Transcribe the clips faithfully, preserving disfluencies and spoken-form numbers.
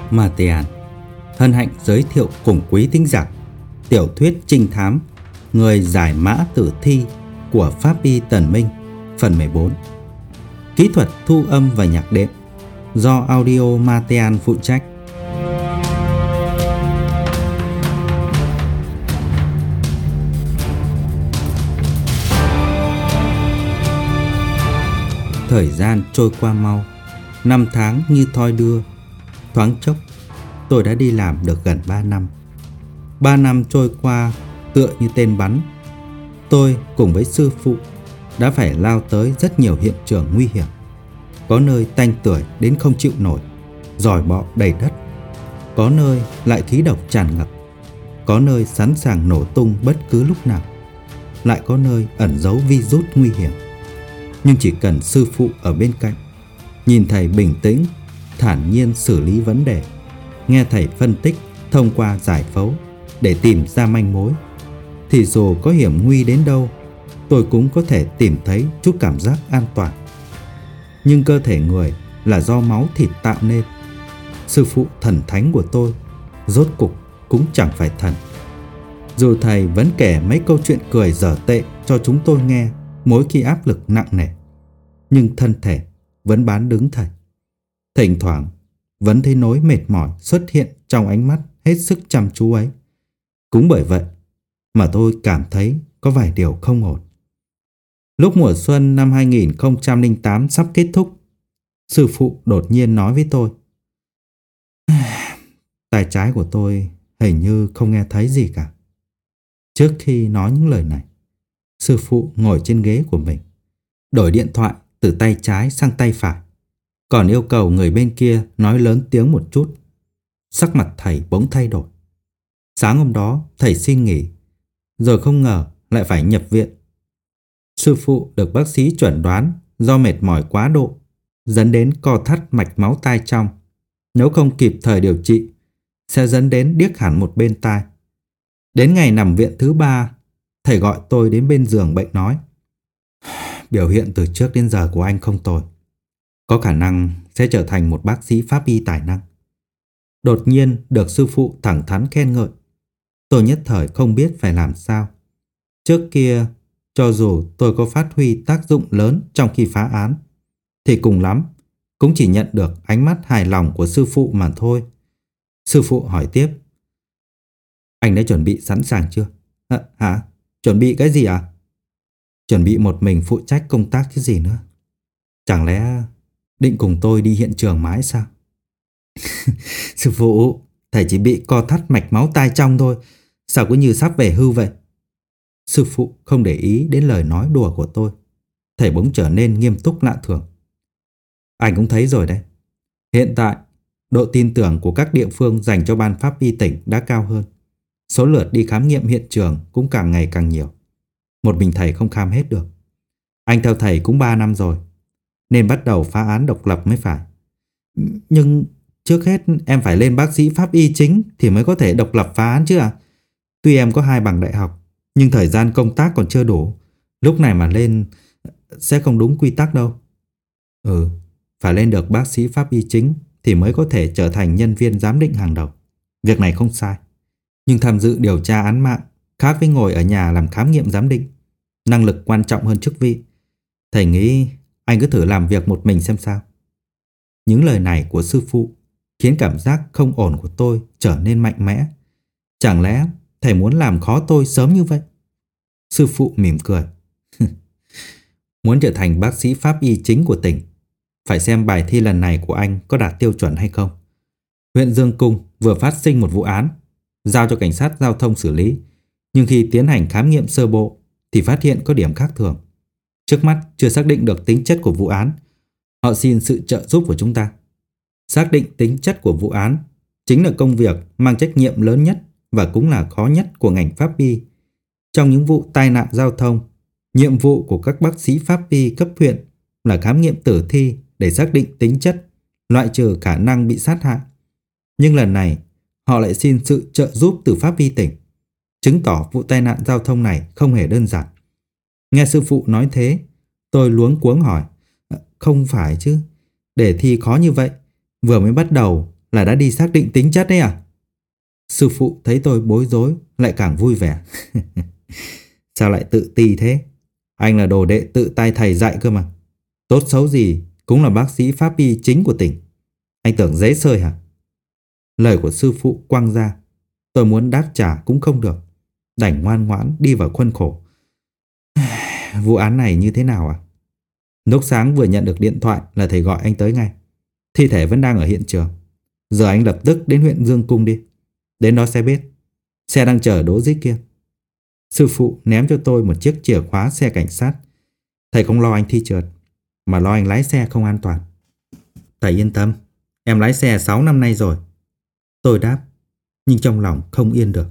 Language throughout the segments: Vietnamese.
Matean hân hạnh giới thiệu cùng quý thính giả tiểu thuyết trinh thám Người giải mã tử thi của Pháp Y Tần Minh phần mười bốn. Kỹ thuật thu âm và nhạc đệm do Audio Matean phụ trách. Thời gian trôi qua mau, năm tháng như thoi đưa. Thoáng chốc, tôi đã đi làm được gần ba năm. Ba năm trôi qua tựa như tên bắn. Tôi cùng với sư phụ đã phải lao tới rất nhiều hiện trường nguy hiểm. Có nơi tanh tưởi đến không chịu nổi, giòi bọ đầy đất. Có nơi lại khí độc tràn ngập. Có nơi sẵn sàng nổ tung bất cứ lúc nào. Lại có nơi ẩn giấu virus nguy hiểm. Nhưng chỉ cần sư phụ ở bên cạnh, nhìn thầy bình tĩnh, thản nhiên xử lý vấn đề, nghe thầy phân tích thông qua giải phẫu để tìm ra manh mối, thì dù có hiểm nguy đến đâu, tôi cũng có thể tìm thấy chút cảm giác an toàn. Nhưng cơ thể người là do máu thịt tạo nên. Sư phụ thần thánh của tôi rốt cục cũng chẳng phải thần. Dù thầy vẫn kể mấy câu chuyện cười dở tệ cho chúng tôi nghe mỗi khi áp lực nặng nề, nhưng thân thể vẫn bán đứng thầy. Thỉnh thoảng vẫn thấy nỗi mệt mỏi xuất hiện trong ánh mắt hết sức chăm chú ấy. Cũng bởi vậy mà tôi cảm thấy có vài điều không ổn. Lúc mùa xuân năm hai nghìn không trăm lẻ tám sắp kết thúc, sư phụ đột nhiên nói với tôi: tai trái của tôi hình như không nghe thấy gì cả. Trước khi nói những lời này, sư phụ ngồi trên ghế của mình, đổi điện thoại từ tay trái sang tay phải, còn yêu cầu người bên kia nói lớn tiếng một chút. Sắc mặt thầy bỗng thay đổi. Sáng hôm đó thầy xin nghỉ, rồi không ngờ lại phải nhập viện. Sư phụ được bác sĩ chẩn đoán do mệt mỏi quá độ dẫn đến co thắt mạch máu tai trong. Nếu không kịp thời điều trị sẽ dẫn đến điếc hẳn một bên tai. Đến ngày nằm viện thứ ba, thầy gọi tôi đến bên giường bệnh nói: biểu hiện từ trước đến giờ của anh không tồi, có khả năng sẽ trở thành một bác sĩ pháp y tài năng. Đột nhiên được sư phụ thẳng thắn khen ngợi, tôi nhất thời không biết phải làm sao. Trước kia, cho dù tôi có phát huy tác dụng lớn trong khi phá án, thì cùng lắm cũng chỉ nhận được ánh mắt hài lòng của sư phụ mà thôi. Sư phụ hỏi tiếp: anh đã chuẩn bị sẵn sàng chưa? À, hả? Chuẩn bị cái gì à? Chuẩn bị một mình phụ trách công tác chứ gì nữa. Chẳng lẽ định cùng tôi đi hiện trường mãi sao? Sư phụ, thầy chỉ bị co thắt mạch máu tai trong thôi, sao cứ như sắp về hưu vậy? Sư phụ không để ý đến lời nói đùa của tôi. Thầy bỗng trở nên nghiêm túc lạ thường. Anh cũng thấy rồi đấy. Hiện tại, độ tin tưởng của các địa phương dành cho ban pháp y tỉnh đã cao hơn. Số lượt đi khám nghiệm hiện trường cũng càng ngày càng nhiều. Một mình thầy không khám hết được. Anh theo thầy cũng ba năm rồi, nên bắt đầu phá án độc lập mới phải. Nhưng trước hết em phải lên bác sĩ pháp y chính thì mới có thể độc lập phá án chứ à? Tuy em có hai bằng đại học, nhưng thời gian công tác còn chưa đủ. Lúc này mà lên sẽ không đúng quy tắc đâu. Ừ, phải lên được bác sĩ pháp y chính thì mới có thể trở thành nhân viên giám định hàng đầu. Việc này không sai. Nhưng tham dự điều tra án mạng khác với ngồi ở nhà làm khám nghiệm giám định. Năng lực quan trọng hơn chức vị. Thầy nghĩ anh cứ thử làm việc một mình xem sao. Những lời này của sư phụ khiến cảm giác không ổn của tôi trở nên mạnh mẽ. Chẳng lẽ thầy muốn làm khó tôi sớm như vậy? Sư phụ mỉm cười. Muốn trở thành bác sĩ pháp y chính của tỉnh, phải xem bài thi lần này của anh có đạt tiêu chuẩn hay không. Huyện Dương Cung vừa phát sinh một vụ án, giao cho cảnh sát giao thông xử lý. Nhưng khi tiến hành khám nghiệm sơ bộ thì phát hiện có điểm khác thường. Trước mắt chưa xác định được tính chất của vụ án. Họ xin sự trợ giúp của chúng ta. Xác định tính chất của vụ án chính là công việc mang trách nhiệm lớn nhất và cũng là khó nhất của ngành pháp y. Trong những vụ tai nạn giao thông, nhiệm vụ của các bác sĩ pháp y cấp huyện là khám nghiệm tử thi để xác định tính chất, loại trừ khả năng bị sát hại. Nhưng lần này, họ lại xin sự trợ giúp từ pháp y tỉnh, chứng tỏ vụ tai nạn giao thông này không hề đơn giản. Nghe sư phụ nói thế, tôi luống cuống hỏi: không phải chứ, đề thi khó như vậy, vừa mới bắt đầu là đã đi xác định tính chất đấy à? Sư phụ thấy tôi bối rối lại càng vui vẻ. Sao lại tự ti thế? Anh là đồ đệ tự tay thầy dạy cơ mà. Tốt xấu gì cũng là bác sĩ pháp y chính của tỉnh. Anh tưởng dễ sơi hả? Lời của sư phụ quăng ra, tôi muốn đáp trả cũng không được, đành ngoan ngoãn đi vào khuôn khổ. Vụ án này như thế nào à? Lúc sáng vừa nhận được điện thoại là thầy gọi anh tới ngay. Thi thể vẫn đang ở hiện trường. Giờ anh lập tức đến huyện Dương Cung đi. Đến đó sẽ biết. Xe đang chờ đỗ dưới kia. Sư phụ ném cho tôi một chiếc chìa khóa xe cảnh sát. Thầy không lo anh thi trượt, mà lo anh lái xe không an toàn. Thầy yên tâm, em lái xe sáu năm nay rồi. Tôi đáp, nhưng trong lòng không yên được.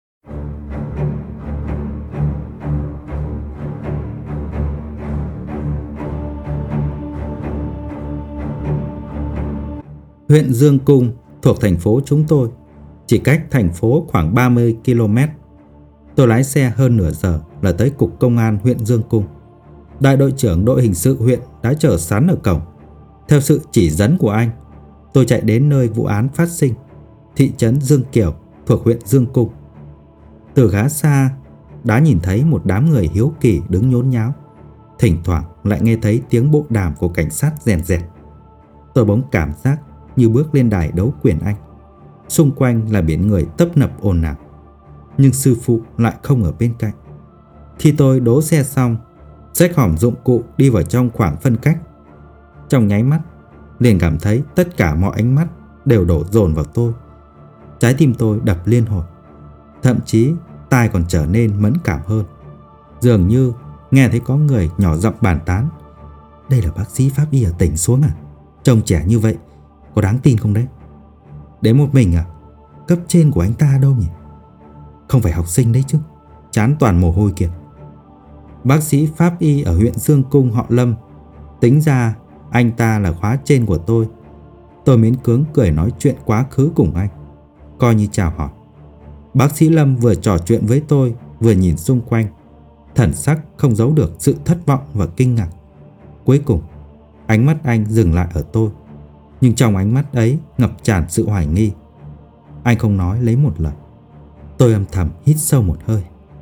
Huyện Dương Cung thuộc thành phố chúng tôi, chỉ cách thành phố khoảng ba mươi ki lô mét. Tôi lái xe hơn nửa giờ là tới cục công an huyện Dương Cung. Đại đội trưởng đội hình sự huyện đã chờ sẵn ở cổng. Theo sự chỉ dẫn của anh, tôi chạy đến nơi vụ án phát sinh, thị trấn Dương Kiều thuộc huyện Dương Cung. Từ khá xa đã nhìn thấy một đám người hiếu kỳ đứng nhốn nháo. Thỉnh thoảng lại nghe thấy tiếng bộ đàm của cảnh sát rèn rẹt. Tôi bỗng cảm giác như bước lên đài đấu quyền Anh. Xung quanh là biển người tấp nập ồn ào, nhưng sư phụ lại không ở bên cạnh. Khi tôi đỗ xe xong, xách hòm dụng cụ đi vào trong khoảng phân cách. Trong nháy mắt, liền cảm thấy tất cả mọi ánh mắt đều đổ dồn vào tôi. Trái tim tôi đập liên hồi, thậm chí tai còn trở nên mẫn cảm hơn. Dường như nghe thấy có người nhỏ giọng bàn tán. Đây là bác sĩ pháp y ở tỉnh xuống à? Trông trẻ như vậy, có đáng tin không đấy? Đến một mình à? Cấp trên của anh ta đâu nhỉ? Không phải học sinh đấy chứ, trán toàn mồ hôi kìa. Bác sĩ pháp y ở huyện Dương Cung họ Lâm. Tính ra anh ta là khóa trên của tôi. Tôi miễn cưỡng cười nói chuyện quá khứ cùng anh, coi như chào hỏi. Bác sĩ Lâm vừa trò chuyện với tôi, vừa nhìn xung quanh, thần sắc không giấu được sự thất vọng và kinh ngạc. Cuối cùng, ánh mắt anh dừng lại ở tôi, nhưng trong ánh mắt ấy ngập tràn sự hoài nghi. Anh không nói lấy một lời. Tôi âm thầm hít sâu một hơi.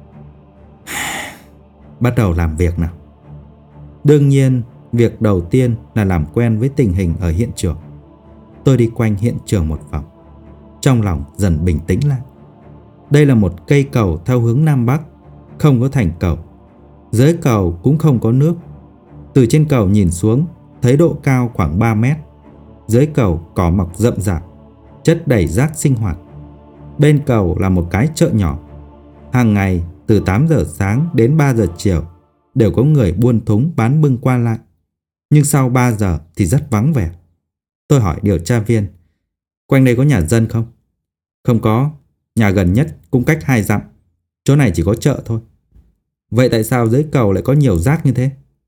Bắt đầu làm việc nào. Đương nhiên, việc đầu tiên là làm quen với tình hình ở hiện trường. Tôi đi quanh hiện trường một vòng, trong lòng dần bình tĩnh lại. Đây là một cây cầu theo hướng Nam Bắc, không có thành cầu. Dưới cầu cũng không có nước. Từ trên cầu nhìn xuống, thấy độ cao khoảng ba mét. Dưới cầu cỏ mọc rậm rạp, chất đầy rác sinh hoạt. Bên cầu là một cái chợ nhỏ. Hàng ngày từ tám giờ sáng đến ba giờ chiều đều có người buôn thúng bán bưng qua lại. Nhưng sau ba giờ thì rất vắng vẻ. Tôi hỏi điều tra viên, quanh đây có nhà dân không? Không có, nhà gần nhất cũng cách hai dặm. Chỗ này chỉ có chợ thôi. Vậy tại sao dưới cầu lại có nhiều rác như thế?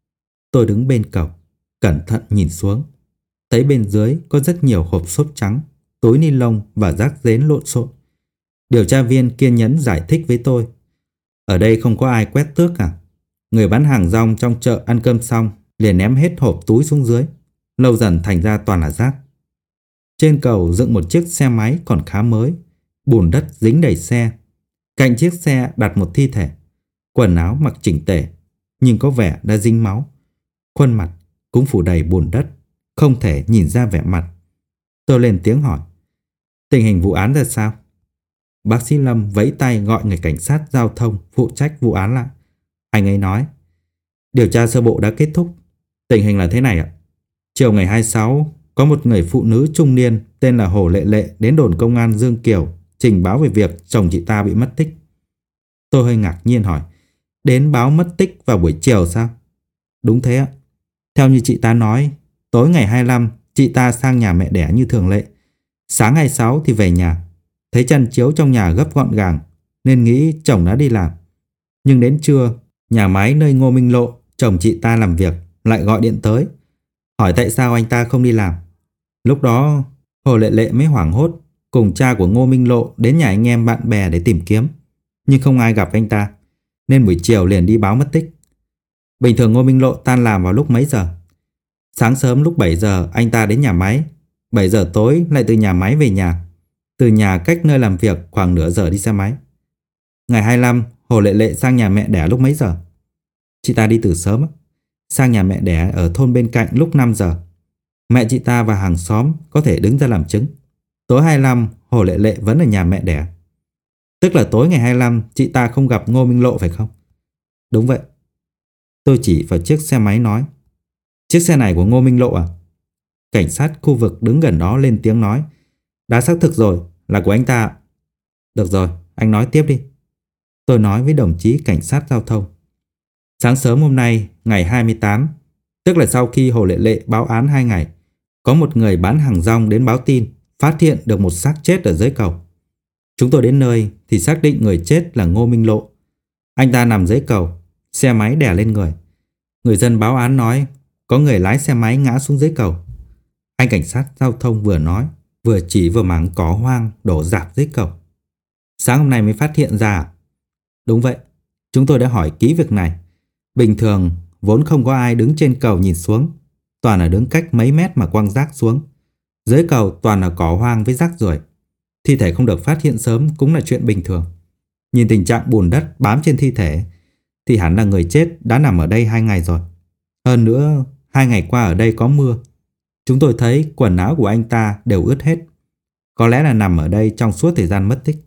Tôi đứng bên cầu, cẩn thận nhìn xuống. Thấy bên dưới có rất nhiều hộp xốp trắng, túi ni lông và rác rến lộn xộn. Điều tra viên kiên nhẫn giải thích với tôi. Ở đây không có ai quét tước cả. Người bán hàng rong trong chợ ăn cơm xong liền ném hết hộp túi xuống dưới. Lâu dần thành ra toàn là rác. Trên cầu dựng một chiếc xe máy còn khá mới. Bùn đất dính đầy xe. Cạnh chiếc xe đặt một thi thể. Quần áo mặc chỉnh tề, nhưng có vẻ đã dính máu. Khuôn mặt cũng phủ đầy bùn đất, không thể nhìn ra vẻ mặt. Tôi lên tiếng hỏi, tình hình vụ án ra sao? Bác sĩ Lâm vẫy tay gọi người cảnh sát giao thông phụ trách vụ án lại. Anh ấy nói, điều tra sơ bộ đã kết thúc. Tình hình là thế này ạ. Chiều ngày hai mươi sáu, có một người phụ nữ trung niên tên là Hồ Lệ Lệ đến đồn công an Dương Kiều trình báo về việc chồng chị ta bị mất tích. Tôi hơi ngạc nhiên hỏi, đến báo mất tích vào buổi chiều sao? Đúng thế ạ. Theo như chị ta nói, tối ngày hai mươi lăm chị ta sang nhà mẹ đẻ như thường lệ. Sáng hai mươi sáu thì về nhà. Thấy chăn chiếu trong nhà gấp gọn gàng nên nghĩ chồng đã đi làm. Nhưng đến trưa, nhà máy nơi Ngô Minh Lộ, chồng chị ta làm việc, lại gọi điện tới, hỏi tại sao anh ta không đi làm. Lúc đó Hồ Lệ Lệ mới hoảng hốt cùng cha của Ngô Minh Lộ đến nhà anh em bạn bè để tìm kiếm. Nhưng không ai gặp anh ta, nên buổi chiều liền đi báo mất tích. Bình thường Ngô Minh Lộ tan làm vào lúc mấy giờ? Sáng sớm lúc bảy giờ anh ta đến nhà máy. bảy giờ tối lại từ nhà máy về nhà. Từ nhà cách nơi làm việc khoảng nửa giờ đi xe máy. Ngày hai mươi lăm, Hồ Lệ Lệ sang nhà mẹ đẻ lúc mấy giờ? Chị ta đi từ sớm, sang nhà mẹ đẻ ở thôn bên cạnh lúc năm giờ. Mẹ chị ta và hàng xóm có thể đứng ra làm chứng. Tối hai mươi lăm, Hồ Lệ Lệ vẫn ở nhà mẹ đẻ. Tức là tối ngày hai mươi lăm chị ta không gặp Ngô Minh Lộ phải không? Đúng vậy. Tôi chỉ vào chiếc xe máy nói. Chiếc xe này của Ngô Minh Lộ à? Cảnh sát khu vực đứng gần đó lên tiếng nói. Đã xác thực rồi, là của anh ta. Được rồi, anh nói tiếp đi. Tôi nói với đồng chí cảnh sát giao thông. Sáng sớm hôm nay, ngày hai mươi tám, tức là sau khi Hồ Lệ Lệ báo án hai ngày, có một người bán hàng rong đến báo tin phát hiện được một xác chết ở dưới cầu. Chúng tôi đến nơi thì xác định người chết là Ngô Minh Lộ. Anh ta nằm dưới cầu, xe máy đè lên người. Người dân báo án nói có người lái xe máy ngã xuống dưới cầu. Anh cảnh sát giao thông vừa nói, vừa chỉ vào mảng cỏ hoang đổ rạp dưới cầu. Sáng hôm nay mới phát hiện ra. Đúng vậy, chúng tôi đã hỏi kỹ việc này. Bình thường vốn không có ai đứng trên cầu nhìn xuống, toàn là đứng cách mấy mét mà quăng rác xuống. Dưới cầu toàn là cỏ hoang với rác rưởi. Thi thể không được phát hiện sớm cũng là chuyện bình thường. Nhìn tình trạng bùn đất bám trên thi thể thì hẳn là người chết đã nằm ở đây hai ngày rồi. Hơn nữa, hai ngày qua ở đây có mưa. Chúng tôi thấy quần áo của anh ta đều ướt hết. Có lẽ là nằm ở đây trong suốt thời gian mất tích.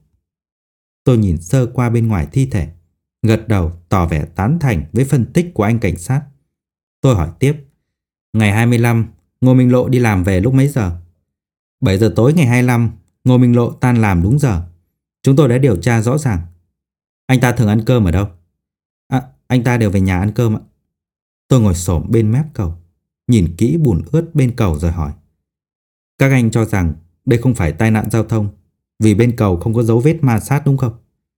Tôi nhìn sơ qua bên ngoài thi thể, gật đầu tỏ vẻ tán thành với phân tích của anh cảnh sát. Tôi hỏi tiếp. Ngày hai mươi lăm, Ngô Minh Lộ đi làm về lúc mấy giờ? bảy giờ tối ngày hai mươi lăm, Ngô Minh Lộ tan làm đúng giờ. Chúng tôi đã điều tra rõ ràng. Anh ta thường ăn cơm ở đâu? À, anh ta đều về nhà ăn cơm ạ. Tôi ngồi xổm bên mép cầu, nhìn kỹ bùn ướt bên cầu rồi hỏi. Các anh cho rằng đây không phải tai nạn giao thông vì bên cầu không có dấu vết ma sát đúng không?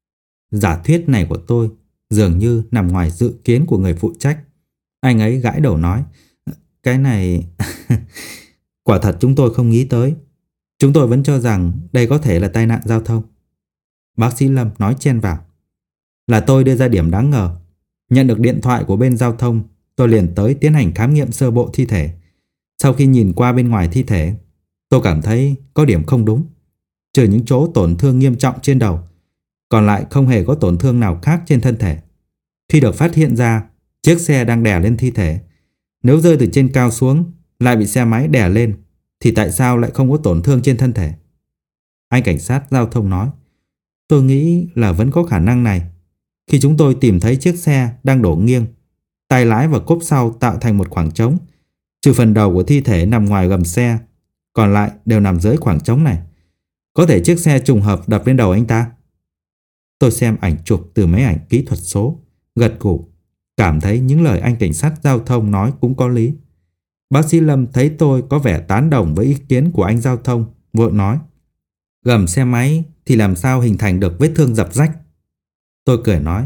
Giả thuyết này của tôi dường như nằm ngoài dự kiến của người phụ trách. Anh ấy gãi đầu nói. Cái này... Quả thật chúng tôi không nghĩ tới. Chúng tôi vẫn cho rằng đây có thể là tai nạn giao thông. Bác sĩ Lâm nói chen vào. Là tôi đưa ra điểm đáng ngờ. Nhận được điện thoại của bên giao thông, tôi liền tới tiến hành khám nghiệm sơ bộ thi thể. Sau khi nhìn qua bên ngoài thi thể, tôi cảm thấy có điểm không đúng. Trừ những chỗ tổn thương nghiêm trọng trên đầu, còn lại không hề có tổn thương nào khác trên thân thể. Khi được phát hiện ra, chiếc xe đang đè lên thi thể. Nếu rơi từ trên cao xuống, lại bị xe máy đè lên, thì tại sao lại không có tổn thương trên thân thể? Anh cảnh sát giao thông nói. Tôi nghĩ là vẫn có khả năng này. Khi chúng tôi tìm thấy chiếc xe đang đổ nghiêng, tay lái và cốp sau tạo thành một khoảng trống, trừ phần đầu của thi thể nằm ngoài gầm xe, còn lại đều nằm dưới khoảng trống này. Có thể chiếc xe trùng hợp đập lên đầu anh ta. Tôi xem ảnh chụp từ máy ảnh kỹ thuật số, gật gù, cảm thấy những lời anh cảnh sát giao thông nói cũng có lý. Bác sĩ Lâm thấy tôi có vẻ tán đồng với ý kiến của anh giao thông, vội nói. Gầm xe máy thì làm sao hình thành được vết thương dập rách? Tôi cười nói.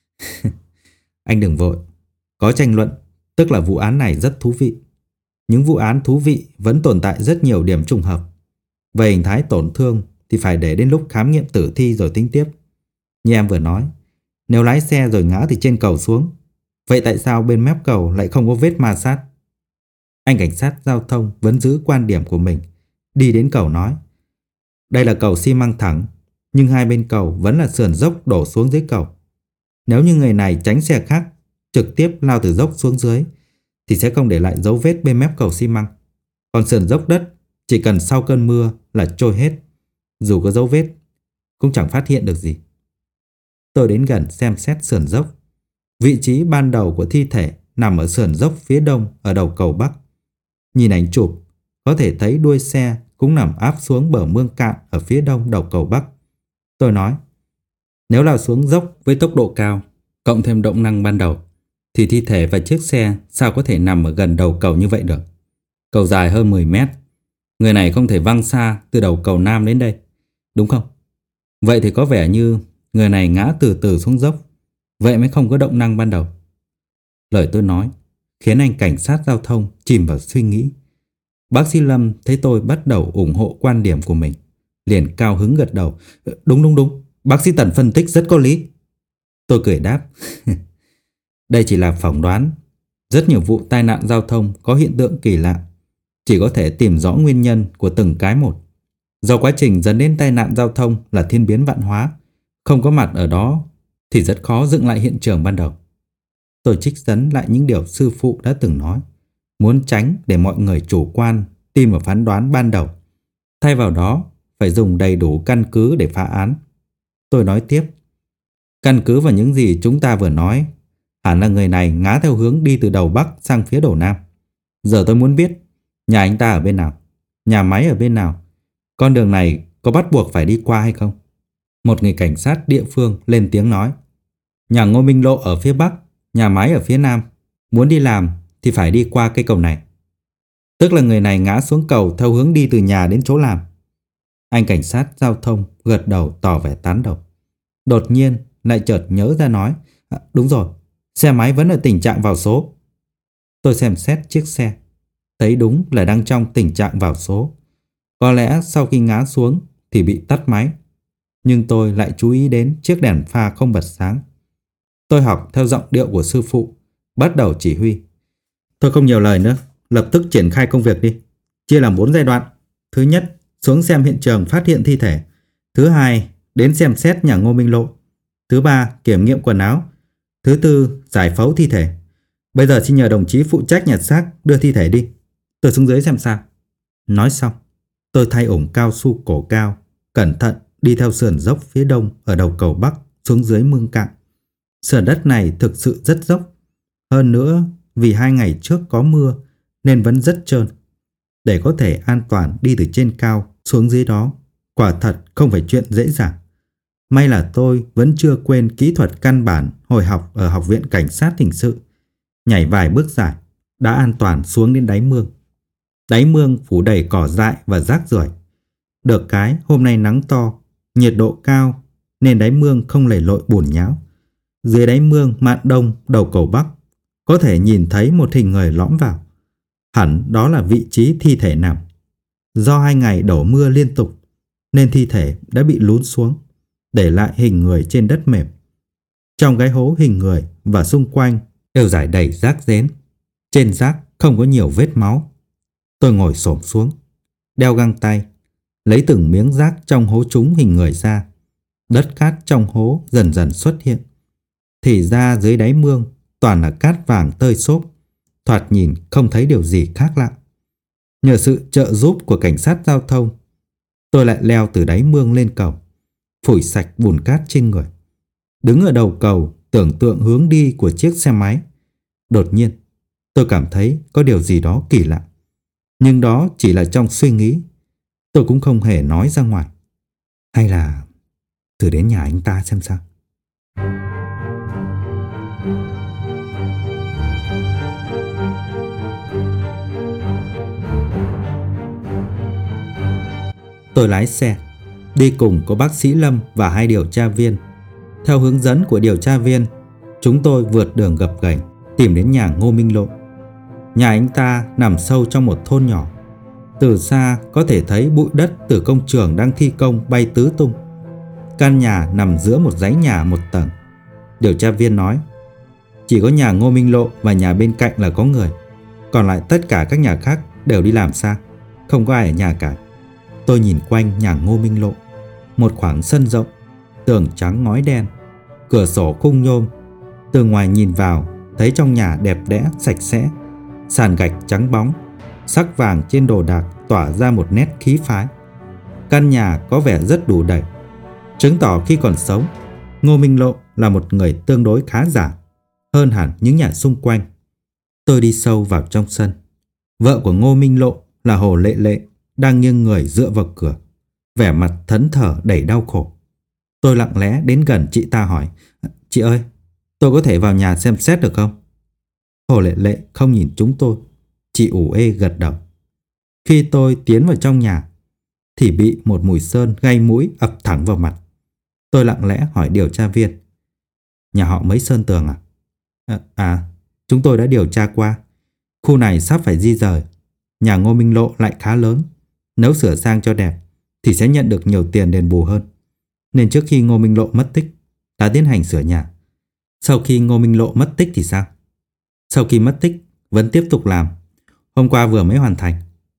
Anh đừng vội. Có tranh luận, tức là vụ án này rất thú vị. Những vụ án thú vị vẫn tồn tại rất nhiều điểm trùng hợp. Về hình thái tổn thương thì phải để đến lúc khám nghiệm tử thi rồi tính tiếp. Như em vừa nói, nếu lái xe rồi ngã từ trên cầu xuống, vậy tại sao bên mép cầu lại không có vết ma sát? Anh cảnh sát giao thông vẫn giữ quan điểm của mình, đi đến cầu nói. Đây là cầu xi măng thẳng, nhưng hai bên cầu vẫn là sườn dốc đổ xuống dưới cầu. Nếu như người này tránh xe khác, trực tiếp lao từ dốc xuống dưới, thì sẽ không để lại dấu vết bên mép cầu xi măng. Còn sườn dốc đất, chỉ cần sau cơn mưa là trôi hết. Dù có dấu vết, cũng chẳng phát hiện được gì. Tôi đến gần xem xét sườn dốc. Vị trí ban đầu của thi thể nằm ở sườn dốc phía đông ở đầu cầu Bắc. Nhìn ảnh chụp, có thể thấy đuôi xe cũng nằm áp xuống bờ mương cạn ở phía đông đầu cầu Bắc. Tôi nói, nếu lao xuống dốc với tốc độ cao, cộng thêm động năng ban đầu, thì thi thể và chiếc xe sao có thể nằm ở gần đầu cầu như vậy được? Cầu dài hơn mười mét. Người này không thể văng xa từ đầu cầu Nam đến đây, đúng không? Vậy thì có vẻ như người này ngã từ từ xuống dốc, vậy mới không có động năng ban đầu. Lời tôi nói khiến anh cảnh sát giao thông chìm vào suy nghĩ. Bác sĩ Lâm thấy tôi bắt đầu ủng hộ quan điểm của mình, liền cao hứng gật đầu. Đúng đúng đúng, bác sĩ Tần phân tích rất có lý. Tôi cười đáp. Đây chỉ là phỏng đoán. Rất nhiều vụ tai nạn giao thông có hiện tượng kỳ lạ. chỉ có thể tìm rõ nguyên nhân của từng cái một. Do quá trình dẫn đến tai nạn giao thông là thiên biến vạn hóa, không có mặt ở đó thì rất khó dựng lại hiện trường ban đầu. Tôi trích dẫn lại những điều sư phụ đã từng nói, muốn tránh để mọi người chủ quan tin vào phán đoán ban đầu. Thay vào đó, phải dùng đầy đủ căn cứ để phá án. Tôi nói tiếp, căn cứ vào những gì chúng ta vừa nói, hẳn là người này ngá theo hướng đi từ đầu Bắc sang phía đầu Nam. Giờ tôi muốn biết, nhà anh ta ở bên nào? Nhà máy ở bên nào? Con đường này có bắt buộc phải đi qua hay không? Một người cảnh sát địa phương lên tiếng nói, nhà Ngô Minh Lộ ở phía Bắc, nhà máy ở phía Nam. Muốn đi làm thì phải đi qua cây cầu này. Tức là người này ngã xuống cầu theo hướng đi từ nhà đến chỗ làm. Anh cảnh sát giao thông gật đầu tỏ vẻ tán đồng. Đột nhiên lại chợt nhớ ra nói, à, đúng rồi, xe máy vẫn ở tình trạng vào số. Tôi xem xét chiếc xe, thấy đúng là đang trong tình trạng vào số. Có lẽ sau khi ngã xuống thì bị tắt máy. Nhưng tôi lại chú ý đến chiếc đèn pha không bật sáng. Tôi học theo giọng điệu của sư phụ, bắt đầu chỉ huy. Tôi không nhiều lời nữa, lập tức triển khai công việc đi. Chia làm bốn giai đoạn. Thứ nhất, xuống xem hiện trường phát hiện thi thể. Thứ hai, đến xem xét nhà Ngô Minh Lộ. Thứ ba, kiểm nghiệm quần áo. Thứ tư, giải phẫu thi thể. Bây giờ xin nhờ đồng chí phụ trách nhặt xác đưa thi thể đi. Tôi xuống dưới xem sao. Nói xong, tôi thay ủng cao su cổ cao, cẩn thận đi theo sườn dốc phía đông ở đầu cầu Bắc xuống dưới mương cạn. Sườn đất này thực sự rất dốc. Hơn nữa, vì hai ngày trước có mưa nên vẫn rất trơn. Để có thể an toàn đi từ trên cao xuống dưới đó, quả thật không phải chuyện dễ dàng. May là tôi vẫn chưa quên kỹ thuật căn bản hồi học ở Học viện Cảnh sát Hình sự. Nhảy vài bước dài, đã an toàn xuống đến đáy mương. Đáy mương phủ đầy cỏ dại và rác rưởi. Được cái hôm nay nắng to, nhiệt độ cao nên đáy mương không lầy lội bùn nhão. Dưới đáy mương mạn đông đầu cầu Bắc có thể nhìn thấy một hình người lõm vào. Hẳn đó là vị trí thi thể nằm. Do hai ngày đổ mưa liên tục nên thi thể đã bị lún xuống, để lại hình người trên đất mềm. Trong cái hố hình người và xung quanh đều rải đầy rác rến. Trên rác không có nhiều vết máu. Tôi ngồi xổm xuống, đeo găng tay, lấy từng miếng rác trong hố trúng hình người ra. Đất cát trong hố dần dần xuất hiện. Thì ra dưới đáy mương toàn là cát vàng tơi xốp, thoạt nhìn không thấy điều gì khác lạ. Nhờ sự trợ giúp của cảnh sát giao thông, tôi lại leo từ đáy mương lên cầu, phủi sạch bùn cát trên người. Đứng ở đầu cầu tưởng tượng hướng đi của chiếc xe máy. Đột nhiên tôi cảm thấy có điều gì đó kỳ lạ. Nhưng đó chỉ là trong suy nghĩ. Tôi cũng không hề nói ra ngoài. Hay là thử đến nhà anh ta xem sao. Tôi lái xe, đi cùng có bác sĩ Lâm và hai điều tra viên. Theo hướng dẫn của điều tra viên, chúng tôi vượt đường gập ghềnh tìm đến nhà Ngô Minh Lộ. Nhà anh ta nằm sâu trong một thôn nhỏ. Từ xa có thể thấy bụi đất từ công trường đang thi công bay tứ tung. Căn nhà nằm giữa một dãy nhà một tầng. Điều tra viên nói, chỉ có nhà Ngô Minh Lộ và nhà bên cạnh là có người. Còn lại tất cả các nhà khác đều đi làm xa, không có ai ở nhà cả. Tôi nhìn quanh nhà Ngô Minh Lộ. Một khoảng sân rộng, tường trắng ngói đen, cửa sổ khung nhôm. Từ ngoài nhìn vào thấy trong nhà đẹp đẽ sạch sẽ, sàn gạch trắng bóng, sắc vàng trên đồ đạc tỏa ra một nét khí phái. Căn nhà có vẻ rất đủ đầy, chứng tỏ khi còn sống, Ngô Minh Lộ là một người tương đối khá giả hơn hẳn những nhà xung quanh. Tôi đi sâu vào trong sân. Vợ của Ngô Minh Lộ là Hồ Lệ Lệ đang nghiêng người dựa vào cửa, vẻ mặt thẫn thờ đầy đau khổ. Tôi lặng lẽ đến gần chị ta hỏi, chị ơi, tôi có thể vào nhà xem xét được không? Hồ Lệ Lệ không nhìn chúng tôi, chị ủ ê gật đầu. Khi tôi tiến vào trong nhà thì bị một mùi sơn gây mũi ập thẳng vào mặt. Tôi lặng lẽ hỏi điều tra viên, nhà họ mấy sơn tường à? À, à chúng tôi đã điều tra qua. Khu này sắp phải di rời. Nhà Ngô Minh Lộ lại khá lớn. Nếu sửa sang cho đẹp thì sẽ nhận được nhiều tiền đền bù hơn. Nên trước khi Ngô Minh Lộ mất tích, đã tiến hành sửa nhà. Sau khi Ngô Minh Lộ mất tích thì sao? Sau khi mất tích vẫn tiếp tục làm. Hôm qua vừa mới hoàn thành.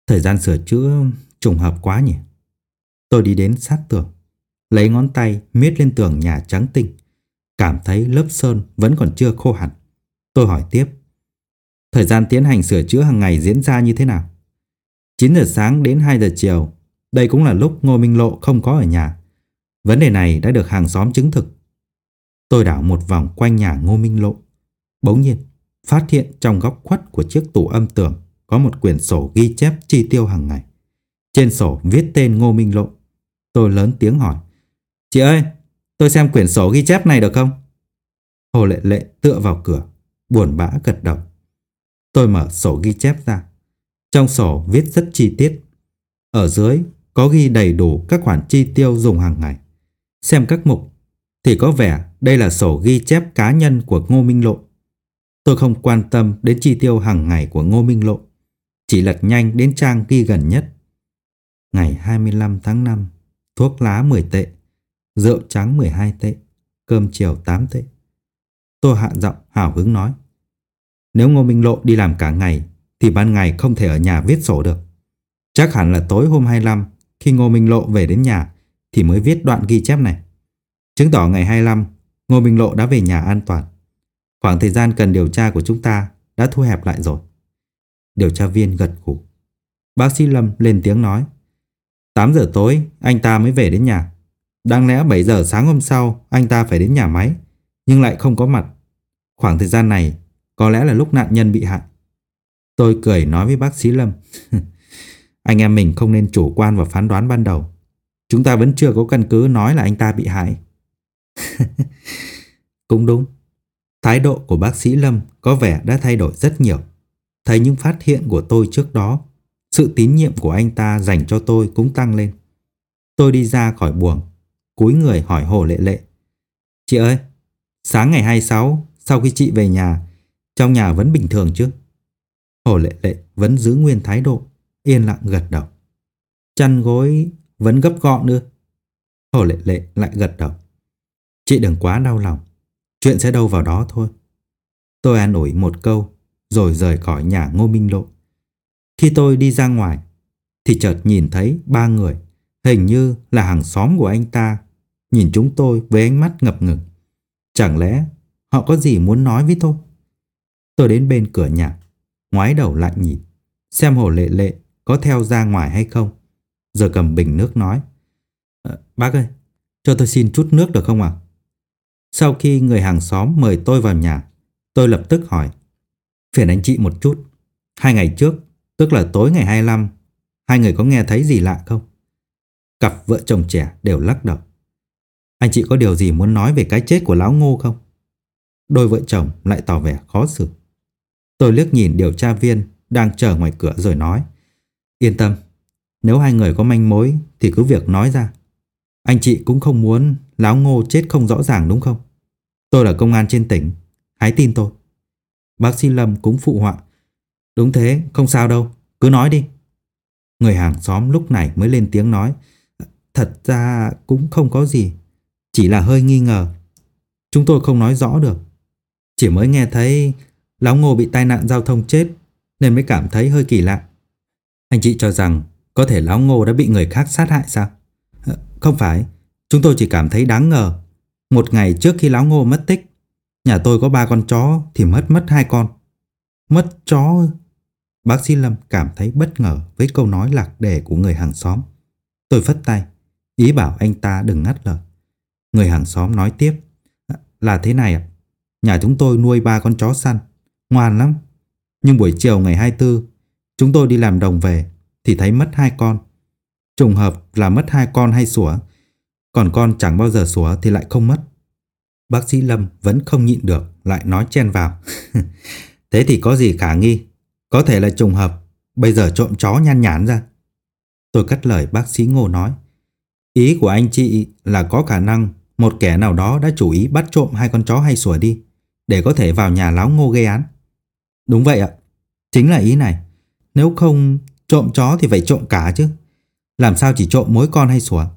Thời gian sửa chữa trùng hợp quá nhỉ. Tôi đi đến sát tường, lấy ngón tay miết lên tường nhà trắng tinh, cảm thấy lớp sơn vẫn còn chưa khô hẳn. Tôi hỏi tiếp: thời gian tiến hành sửa chữa hàng ngày diễn ra như thế nào? chín giờ sáng đến hai giờ chiều. Đây cũng là lúc Ngô Minh Lộ không có ở nhà. Vấn đề này đã được hàng xóm chứng thực. Tôi đảo một vòng quanh nhà Ngô Minh Lộ. Bỗng nhiên phát hiện trong góc khuất của chiếc tủ âm tường có một quyển sổ ghi chép chi tiêu hàng ngày. Trên sổ viết tên Ngô Minh Lộ. Tôi lớn tiếng hỏi: chị ơi, tôi xem quyển sổ ghi chép này được không? Hồ Lệ Lệ tựa vào cửa, buồn bã gật đầu. Tôi mở sổ ghi chép ra. Trong sổ viết rất chi tiết. Ở dưới có ghi đầy đủ các khoản chi tiêu dùng hàng ngày. Xem các mục thì có vẻ đây là sổ ghi chép cá nhân của Ngô Minh Lộ. Tôi không quan tâm đến chi tiêu hàng ngày của Ngô Minh Lộ, chỉ lật nhanh đến trang ghi gần nhất. Ngày hai mươi lăm tháng năm, thuốc lá mười tệ, rượu trắng mười hai tệ, cơm chiều tám tệ. Tôi hạ giọng hào hứng nói: nếu Ngô Minh Lộ đi làm cả ngày thì ban ngày không thể ở nhà viết sổ được. Chắc hẳn là tối hôm hai mươi lăm, khi Ngô Minh Lộ về đến nhà thì mới viết đoạn ghi chép này, chứng tỏ ngày hai mươi lăm Ngô Minh Lộ đã về nhà an toàn. Khoảng thời gian cần điều tra của chúng ta đã thu hẹp lại rồi. Điều tra viên gật gù. Bác sĩ Lâm lên tiếng nói: tám giờ tối anh ta mới về đến nhà. Đáng lẽ bảy giờ sáng hôm sau anh ta phải đến nhà máy, nhưng lại không có mặt. Khoảng thời gian này có lẽ là lúc nạn nhân bị hại. Tôi cười nói với bác sĩ Lâm: anh em mình không nên chủ quan vào phán đoán ban đầu. Chúng ta vẫn chưa có căn cứ nói là anh ta bị hại. Cũng đúng. Thái độ của bác sĩ Lâm có vẻ đã thay đổi rất nhiều. Thấy những phát hiện của tôi trước đó, sự tín nhiệm của anh ta dành cho tôi cũng tăng lên. Tôi đi ra khỏi buồng, cúi người hỏi Hồ Lệ Lệ: chị ơi, sáng ngày hai mươi sáu, sau khi chị về nhà, trong nhà vẫn bình thường chứ? Hồ Lệ Lệ vẫn giữ nguyên thái độ, yên lặng gật đầu. Chăn gối vẫn gấp gọn nữa. Hồ Lệ Lệ lại gật đầu. Chị đừng quá đau lòng, chuyện sẽ đâu vào đó thôi. Tôi an ủi một câu rồi rời khỏi nhà Ngô Minh Lộ. Khi tôi đi ra ngoài thì chợt nhìn thấy ba người, hình như là hàng xóm của anh ta, nhìn chúng tôi với ánh mắt ngập ngừng. Chẳng lẽ họ có gì muốn nói với tôi? Tôi đến bên cửa nhà, ngoái đầu lại nhìn xem Hồ Lệ Lệ có theo ra ngoài hay không, rồi cầm bình nước nói: à, bác ơi, cho tôi xin chút nước được không ạ? Sau khi người hàng xóm mời tôi vào nhà, tôi lập tức hỏi: phiền anh chị một chút, hai ngày trước, tức là tối ngày hai mươi lăm, hai người có nghe thấy gì lạ không? Cặp vợ chồng trẻ đều lắc đầu. Anh chị có điều gì muốn nói về cái chết của lão Ngô không? Đôi vợ chồng lại tỏ vẻ khó xử. Tôi liếc nhìn điều tra viên đang chờ ngoài cửa rồi nói: yên tâm, nếu hai người có manh mối thì cứ việc nói ra. Anh chị cũng không muốn lão Ngô chết không rõ ràng đúng không? Tôi là công an trên tỉnh, hãy tin tôi. Bác sĩ Lâm cũng phụ họa: đúng thế, không sao đâu, cứ nói đi. Người hàng xóm lúc này mới lên tiếng nói: thật ra cũng không có gì, chỉ là hơi nghi ngờ. Chúng tôi không nói rõ được, chỉ mới nghe thấy lão Ngô bị tai nạn giao thông chết nên mới cảm thấy hơi kỳ lạ. Anh chị cho rằng có thể lão Ngô đã bị người khác sát hại sao? Không phải, chúng tôi chỉ cảm thấy đáng ngờ. Một ngày trước khi lão Ngô mất tích, nhà tôi có ba con chó thì mất mất hai con. Mất chó? Bác sĩ Lâm cảm thấy bất ngờ với câu nói lạc đề của người hàng xóm. Tôi phất tay, ý bảo anh ta đừng ngắt lời. Người hàng xóm nói tiếp: là thế này ạ, nhà chúng tôi nuôi ba con chó săn, ngoan lắm. Nhưng buổi chiều ngày hai mươi tư, chúng tôi đi làm đồng về thì thấy mất hai con. Trùng hợp là mất hai con hay sủa, còn con chẳng bao giờ sủa thì lại không mất. Bác sĩ Lâm vẫn không nhịn được, lại nói chen vào: thế thì có gì khả nghi, có thể là trùng hợp, bây giờ trộm chó nhan nhản ra. Tôi cắt lời bác sĩ Ngô nói: ý của anh chị là có khả năng một kẻ nào đó đã chủ ý bắt trộm hai con chó hay sủa đi, để có thể vào nhà lão Ngô gây án. Đúng vậy ạ, chính là ý này. Nếu không trộm chó thì phải trộm cả chứ, làm sao chỉ trộm mỗi con hay sủa.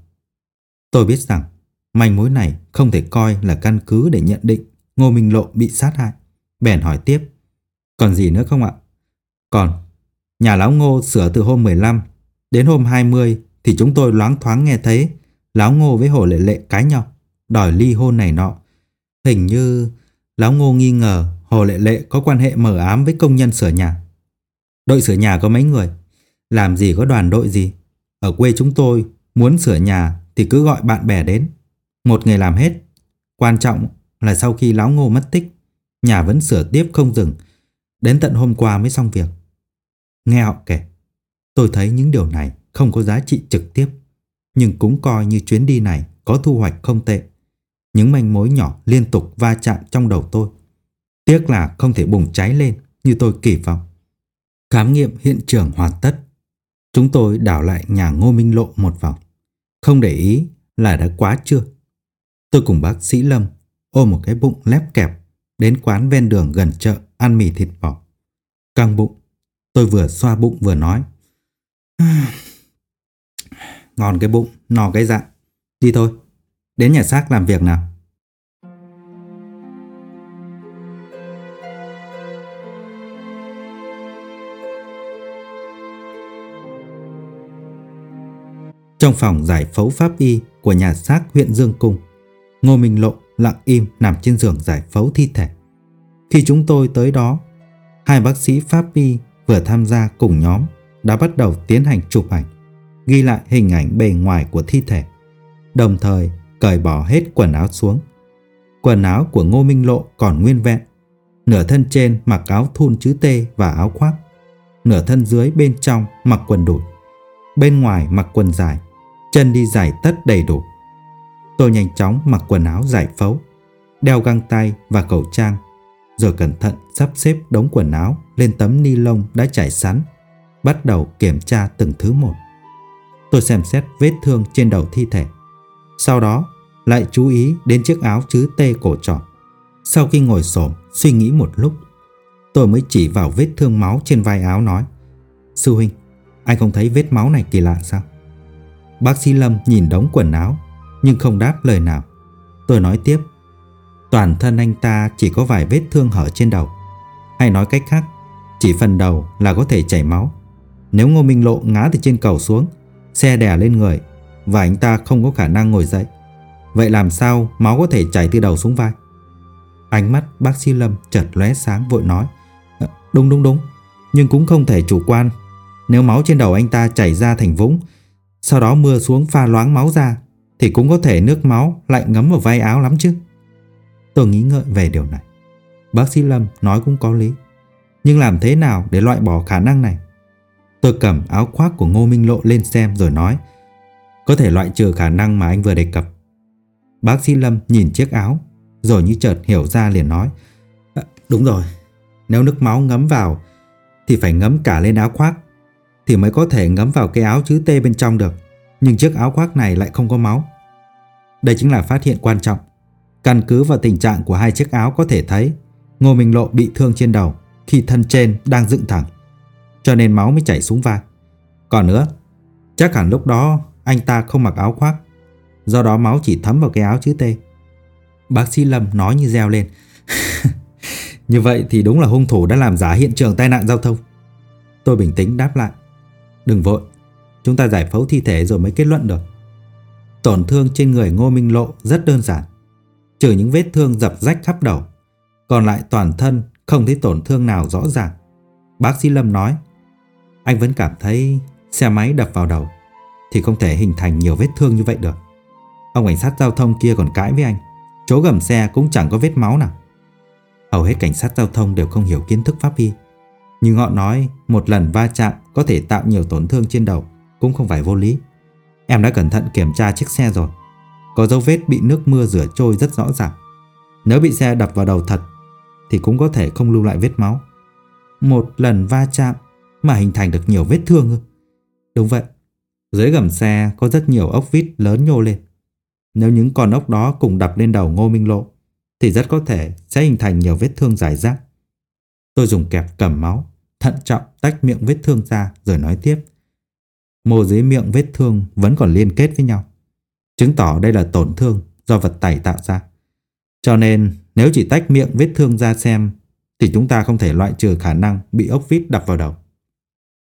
Tôi biết rằng manh mối này không thể coi là căn cứ để nhận định Ngô Minh Lộ bị sát hại, bèn hỏi tiếp: còn gì nữa không ạ? Còn, Nhà lão Ngô sửa từ hôm mười lăm, đến hôm hai mươi thì chúng tôi loáng thoáng nghe thấy lão Ngô với Hồ Lệ Lệ cãi nhau, đòi ly hôn này nọ. Hình như lão Ngô nghi ngờ Hồ Lệ Lệ có quan hệ mờ ám với công nhân sửa nhà. Đội sửa nhà có mấy người, làm gì có đoàn đội gì. Ở quê chúng tôi muốn sửa nhà thì cứ gọi bạn bè đến, một người làm hết. Quan trọng là sau khi lão Ngô mất tích, nhà vẫn sửa tiếp không dừng, đến tận hôm qua mới xong việc. Nghe họ kể, tôi thấy những điều này không có giá trị trực tiếp, nhưng cũng coi như chuyến đi này có thu hoạch không tệ. Những manh mối nhỏ liên tục va chạm trong đầu tôi. Tiếc là không thể bùng cháy lên như tôi kỳ vọng. Khám nghiệm hiện trường hoàn tất. Chúng tôi đảo lại nhà Ngô Minh Lộ một vòng, không để ý là đã quá trưa. Tôi cùng bác sĩ Lâm ôm một cái bụng lép kẹp đến quán ven đường gần chợ ăn mì thịt bò. Căng bụng, tôi vừa xoa bụng vừa nói: ngon cái bụng, no cái dạ. Đi thôi, đến nhà xác làm việc nào. Trong phòng giải phẫu pháp y của nhà xác huyện Dương Cung, Ngô Minh Lộ lặng im nằm trên giường giải phẫu thi thể. Khi chúng tôi tới đó, hai bác sĩ pháp y vừa tham gia cùng nhóm đã bắt đầu tiến hành chụp ảnh, ghi lại hình ảnh bề ngoài của thi thể, đồng thời cởi bỏ hết quần áo xuống. Quần áo của Ngô Minh Lộ còn nguyên vẹn, nửa thân trên mặc áo thun chữ T và áo khoác, nửa thân dưới bên trong mặc quần đùi, bên ngoài mặc quần dài, chân đi giày tất đầy đủ. Tôi nhanh chóng mặc quần áo giải phẫu, đeo găng tay và khẩu trang, rồi cẩn thận sắp xếp đống quần áo lên tấm ni lông đã trải sẵn, bắt đầu kiểm tra từng thứ một. Tôi xem xét vết thương trên đầu thi thể, sau đó lại chú ý đến chiếc áo chữ T cổ tròn. Sau khi ngồi xổm suy nghĩ một lúc, tôi mới chỉ vào vết thương máu trên vai áo nói: sư huynh, anh không thấy vết máu này kỳ lạ sao? Bác sĩ Lâm nhìn đống quần áo nhưng không đáp lời nào. Tôi nói tiếp: toàn thân anh ta chỉ có vài vết thương hở trên đầu, hay nói cách khác, chỉ phần đầu là có thể chảy máu. Nếu Ngô Minh Lộ ngã từ trên cầu xuống, xe đè lên người và anh ta không có khả năng ngồi dậy, vậy làm sao máu có thể chảy từ đầu xuống vai? Ánh mắt bác sĩ Lâm chợt lóe sáng, vội nói: đúng đúng đúng, nhưng cũng không thể chủ quan. Nếu máu trên đầu anh ta chảy ra thành vũng, sau đó mưa xuống pha loãng máu ra, thì cũng có thể nước máu lại ngấm vào vai áo lắm chứ. Tôi nghĩ ngợi về điều này. Bác sĩ Lâm nói cũng có lý, nhưng làm thế nào để loại bỏ khả năng này? Tôi cầm áo khoác của Ngô Minh Lộ lên xem rồi nói: có thể loại trừ khả năng mà anh vừa đề cập. Bác sĩ Lâm nhìn chiếc áo, rồi như chợt hiểu ra liền nói: à, đúng rồi, nếu nước máu ngấm vào thì phải ngấm cả lên áo khoác, thì mới có thể ngấm vào cái áo chữ T bên trong được. Nhưng chiếc áo khoác này lại không có máu. Đây chính là phát hiện quan trọng. Căn cứ vào tình trạng của hai chiếc áo có thể thấy Ngô Minh Lộ bị thương trên đầu khi thân trên đang dựng thẳng, cho nên máu mới chảy xuống vai. Còn nữa, chắc hẳn lúc đó anh ta không mặc áo khoác, do đó máu chỉ thấm vào cái áo chữ T. Bác sĩ Lâm nói như reo lên: như vậy thì đúng là hung thủ đã làm giả hiện trường tai nạn giao thông. Tôi bình tĩnh đáp lại: đừng vội, chúng ta giải phẫu thi thể rồi mới kết luận được. Tổn thương trên người Ngô Minh Lộ rất đơn giản, trừ những vết thương dập rách khắp đầu, còn lại toàn thân không thấy tổn thương nào rõ ràng. Bác sĩ Lâm nói: anh vẫn cảm thấy xe máy đập vào đầu thì không thể hình thành nhiều vết thương như vậy được. Ông cảnh sát giao thông kia còn cãi với anh, chỗ gầm xe cũng chẳng có vết máu nào. Hầu hết cảnh sát giao thông đều không hiểu kiến thức pháp y, nhưng họ nói một lần va chạm có thể tạo nhiều tổn thương trên đầu cũng không phải vô lý. Em đã cẩn thận kiểm tra chiếc xe rồi, có dấu vết bị nước mưa rửa trôi rất rõ ràng. Nếu bị xe đập vào đầu thật thì cũng có thể không lưu lại vết máu. Một lần va chạm mà hình thành được nhiều vết thương ư? Đúng vậy, dưới gầm xe có rất nhiều ốc vít lớn nhô lên. Nếu những con ốc đó cùng đập lên đầu Ngô Minh Lộ thì rất có thể sẽ hình thành nhiều vết thương rải rác. Tôi dùng kẹp cầm máu, thận trọng tách miệng vết thương ra rồi nói tiếp: mô dưới miệng vết thương vẫn còn liên kết với nhau, chứng tỏ đây là tổn thương do vật tẩy tạo ra. Cho nên nếu chỉ tách miệng vết thương ra xem thì chúng ta không thể loại trừ khả năng bị ốc vít đập vào đầu.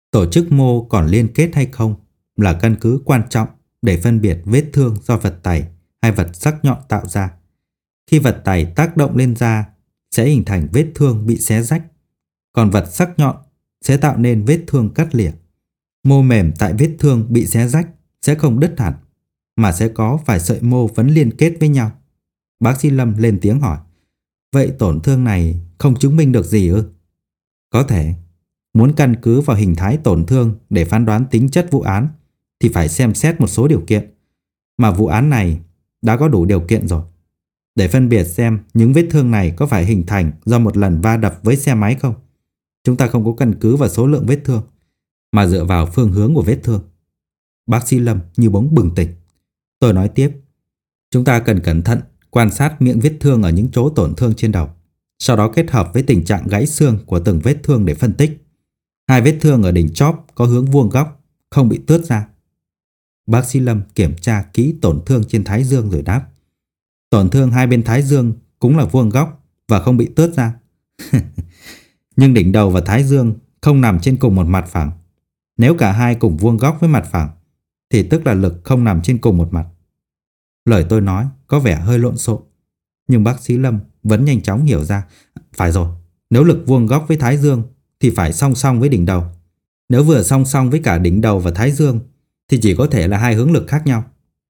Tổ chức mô còn liên kết hay không là căn cứ quan trọng để phân biệt vết thương do vật tày hay vật sắc nhọn tạo ra. Khi vật tày tác động lên da sẽ hình thành vết thương bị xé rách, còn vật sắc nhọn sẽ tạo nên vết thương cắt lìa. Mô mềm tại vết thương bị xé rách sẽ không đứt hẳn, mà sẽ có vài sợi mô vẫn liên kết với nhau. Bác sĩ Lâm lên tiếng hỏi, vậy tổn thương này không chứng minh được gì ư? Có thể. Muốn căn cứ vào hình thái tổn thương để phán đoán tính chất vụ án thì phải xem xét một số điều kiện, mà vụ án này đã có đủ điều kiện rồi. Để phân biệt xem những vết thương này có phải hình thành do một lần va đập với xe máy không, chúng ta không có căn cứ vào số lượng vết thương, mà dựa vào phương hướng của vết thương. Bác sĩ Lâm như bỗng bừng tỉnh. Tôi nói tiếp, chúng ta cần cẩn thận quan sát miệng vết thương ở những chỗ tổn thương trên đầu, sau đó kết hợp với tình trạng gãy xương của từng vết thương để phân tích. Hai vết thương ở đỉnh chóp có hướng vuông góc, không bị tướt ra. Bác sĩ Lâm kiểm tra kỹ tổn thương trên thái dương rồi đáp, tổn thương hai bên thái dương cũng là vuông góc và không bị tướt ra. Nhưng đỉnh đầu và thái dương không nằm trên cùng một mặt phẳng. Nếu cả hai cùng vuông góc với mặt phẳng thì tức là lực không nằm trên cùng một mặt. Lời tôi nói có vẻ hơi lộn xộn, nhưng bác sĩ Lâm vẫn nhanh chóng hiểu ra. Phải rồi, nếu lực vuông góc với thái dương thì phải song song với đỉnh đầu. Nếu vừa song song với cả đỉnh đầu và thái dương thì chỉ có thể là hai hướng lực khác nhau.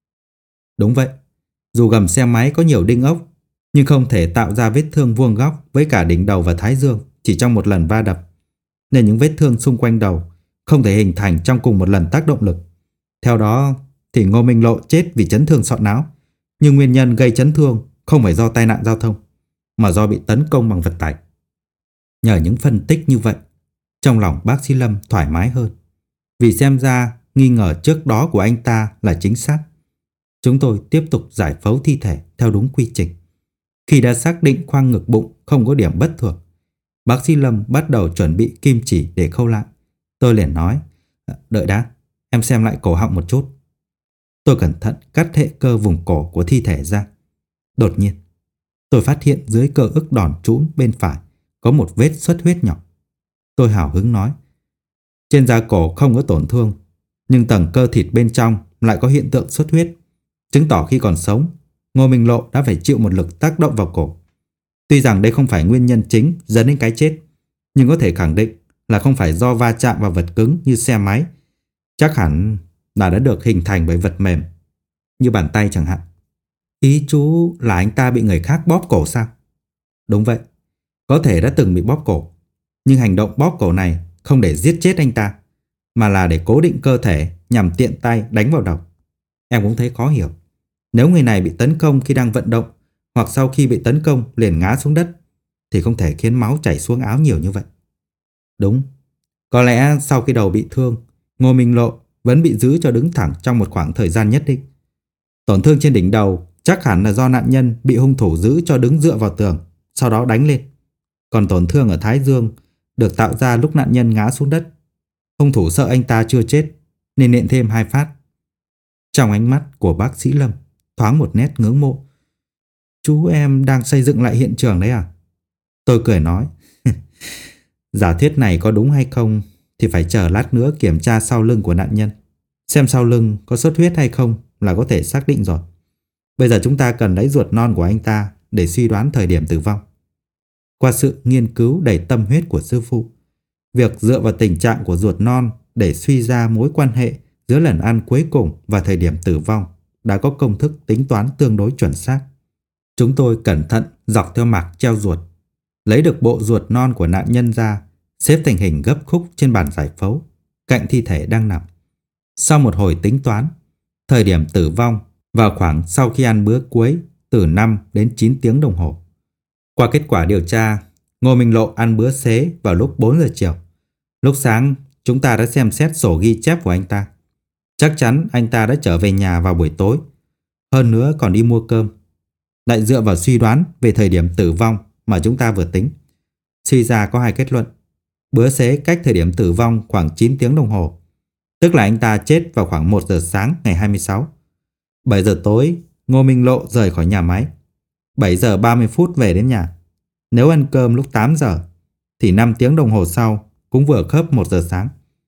Đúng vậy, dù gầm xe máy có nhiều đinh ốc, nhưng không thể tạo ra vết thương vuông góc với cả đỉnh đầu và thái dương chỉ trong một lần va đập, nên những vết thương xung quanh đầu không thể hình thành trong cùng một lần tác động lực. Theo đó thì Ngô Minh Lộ chết vì chấn thương sọ não, nhưng nguyên nhân gây chấn thương không phải do tai nạn giao thông, mà do bị tấn công bằng vật tày. Nhờ những phân tích như vậy, trong lòng bác sĩ Lâm thoải mái hơn, vì xem ra nghi ngờ trước đó của anh ta là chính xác. Chúng tôi tiếp tục giải phẫu thi thể theo đúng quy trình. Khi đã xác định khoang ngực bụng không có điểm bất thường, bác sĩ Lâm bắt đầu chuẩn bị kim chỉ để khâu lại. Tôi liền nói, đợi đã, em xem lại cổ họng một chút. Tôi cẩn thận cắt hệ cơ vùng cổ của thi thể ra. Đột nhiên, tôi phát hiện dưới cơ ức đòn trũn bên phải có một vết xuất huyết nhỏ. Tôi hào hứng nói, trên da cổ không có tổn thương, nhưng tầng cơ thịt bên trong lại có hiện tượng xuất huyết, chứng tỏ khi còn sống, Ngô Minh Lộ đã phải chịu một lực tác động vào cổ. Tuy rằng đây không phải nguyên nhân chính dẫn đến cái chết, nhưng có thể khẳng định là không phải do va chạm vào vật cứng như xe máy. Chắc hẳn là đã được hình thành bởi vật mềm, như bàn tay chẳng hạn. Ý chú là anh ta bị người khác bóp cổ sao? Đúng vậy, có thể đã từng bị bóp cổ, nhưng hành động bóp cổ này không để giết chết anh ta, mà là để cố định cơ thể nhằm tiện tay đánh vào đầu. Em cũng thấy khó hiểu. Nếu người này bị tấn công khi đang vận động, hoặc sau khi bị tấn công liền ngã xuống đất, thì không thể khiến máu chảy xuống áo nhiều như vậy. Đúng, có lẽ sau khi đầu bị thương, Ngô Minh Lộ vẫn bị giữ cho đứng thẳng trong một khoảng thời gian nhất định. Tổn thương trên đỉnh đầu chắc hẳn là do nạn nhân bị hung thủ giữ cho đứng dựa vào tường, sau đó đánh lên. Còn tổn thương ở thái dương được tạo ra lúc nạn nhân ngã xuống đất. Hung thủ sợ anh ta chưa chết nên nện thêm hai phát. Trong ánh mắt của bác sĩ Lâm thoáng một nét ngưỡng mộ. Chú em đang xây dựng lại hiện trường đấy à? Tôi cười nói, giả thuyết này có đúng hay không thì phải chờ lát nữa kiểm tra sau lưng của nạn nhân, xem sau lưng có xuất huyết hay không là có thể xác định rồi. Bây giờ chúng ta cần lấy ruột non của anh ta để suy đoán thời điểm tử vong. Qua sự nghiên cứu đầy tâm huyết của sư phụ, việc dựa vào tình trạng của ruột non để suy ra mối quan hệ giữa lần ăn cuối cùng và thời điểm tử vong đã có công thức tính toán tương đối chuẩn xác. Chúng tôi cẩn thận dọc theo mạc treo ruột, lấy được bộ ruột non của nạn nhân ra, xếp thành hình gấp khúc trên bàn giải phẫu, cạnh thi thể đang nằm. Sau một hồi tính toán, thời điểm tử vong vào khoảng sau khi ăn bữa cuối từ năm đến chín tiếng đồng hồ. Qua kết quả điều tra, Ngô Minh Lộ ăn bữa xế vào lúc bốn giờ chiều. Lúc sáng, chúng ta đã xem xét sổ ghi chép của anh ta. Chắc chắn anh ta đã trở về nhà vào buổi tối, hơn nữa còn đi mua cơm. Lại dựa vào suy đoán về thời điểm tử vong mà chúng ta vừa tính, suy ra có hai kết luận. Bữa xế cách thời điểm tử vong khoảng chín tiếng đồng hồ, tức là anh ta chết vào khoảng một giờ sáng ngày hai mươi sáu. bảy giờ tối, Ngô Minh Lộ rời khỏi nhà máy. bảy giờ ba mươi phút về đến nhà. Nếu ăn cơm lúc tám giờ, thì năm tiếng đồng hồ sau cũng vừa khớp một giờ sáng.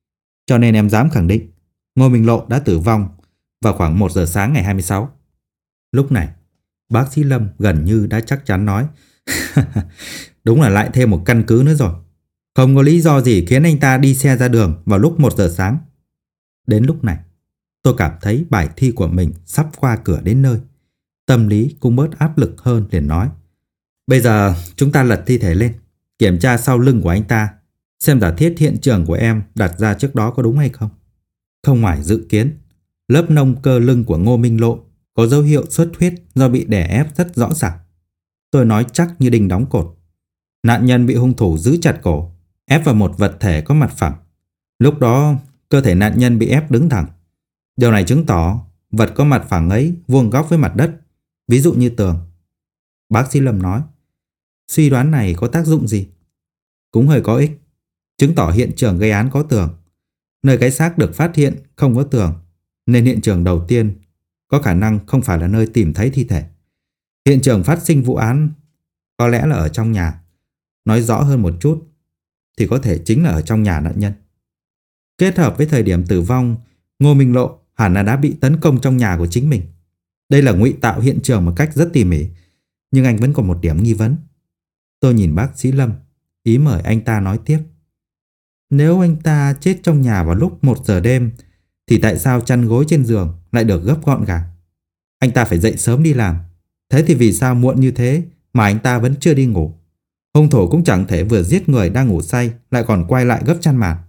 Cho nên em dám khẳng định Ngô Minh Lộ đã tử vong vào khoảng một giờ sáng ngày hai mươi sáu. Lúc này, bác sĩ Lâm gần như đã chắc chắn nói đúng là lại thêm một căn cứ nữa rồi. Không có lý do gì khiến anh ta đi xe ra đường vào lúc một giờ sáng. Đến lúc này, tôi cảm thấy bài thi của mình sắp qua cửa đến nơi. Tâm lý cũng bớt áp lực hơn, liền nói: bây giờ chúng ta lật thi thể lên, kiểm tra sau lưng của anh ta, xem giả thiết hiện trường của em đặt ra trước đó có đúng hay không. Không ngoài dự kiến, lớp nông cơ lưng của Ngô Minh Lộ có dấu hiệu xuất huyết do bị đè ép rất rõ ràng. Tôi nói chắc như đinh đóng cột. Nạn nhân bị hung thủ giữ chặt cổ, ép vào một vật thể có mặt phẳng. Lúc đó, cơ thể nạn nhân bị ép đứng thẳng. Điều này chứng tỏ vật có mặt phẳng ấy vuông góc với mặt đất, ví dụ như tường. Bác sĩ Lâm nói: suy đoán này có tác dụng gì? Cũng hơi có ích. Chứng tỏ hiện trường gây án có tường. Nơi cái xác được phát hiện không có tường, nên hiện trường đầu tiên có khả năng không phải là nơi tìm thấy thi thể. Hiện trường phát sinh vụ án có lẽ là ở trong nhà. Nói rõ hơn một chút thì có thể chính là ở trong nhà nạn nhân. Kết hợp với thời điểm tử vong, Ngô Minh Lộ hẳn là đã bị tấn công trong nhà của chính mình. Đây là ngụy tạo hiện trường một cách rất tỉ mỉ. Nhưng anh vẫn còn một điểm nghi vấn. Tôi nhìn bác sĩ Lâm, ý mời anh ta nói tiếp. Nếu anh ta chết trong nhà vào lúc một giờ đêm, thì tại sao chăn gối trên giường lại được gấp gọn gàng? Anh ta phải dậy sớm đi làm. Thế thì vì sao muộn như thế mà anh ta vẫn chưa đi ngủ? Hung thủ cũng chẳng thể vừa giết người đang ngủ say lại còn quay lại gấp chăn màn.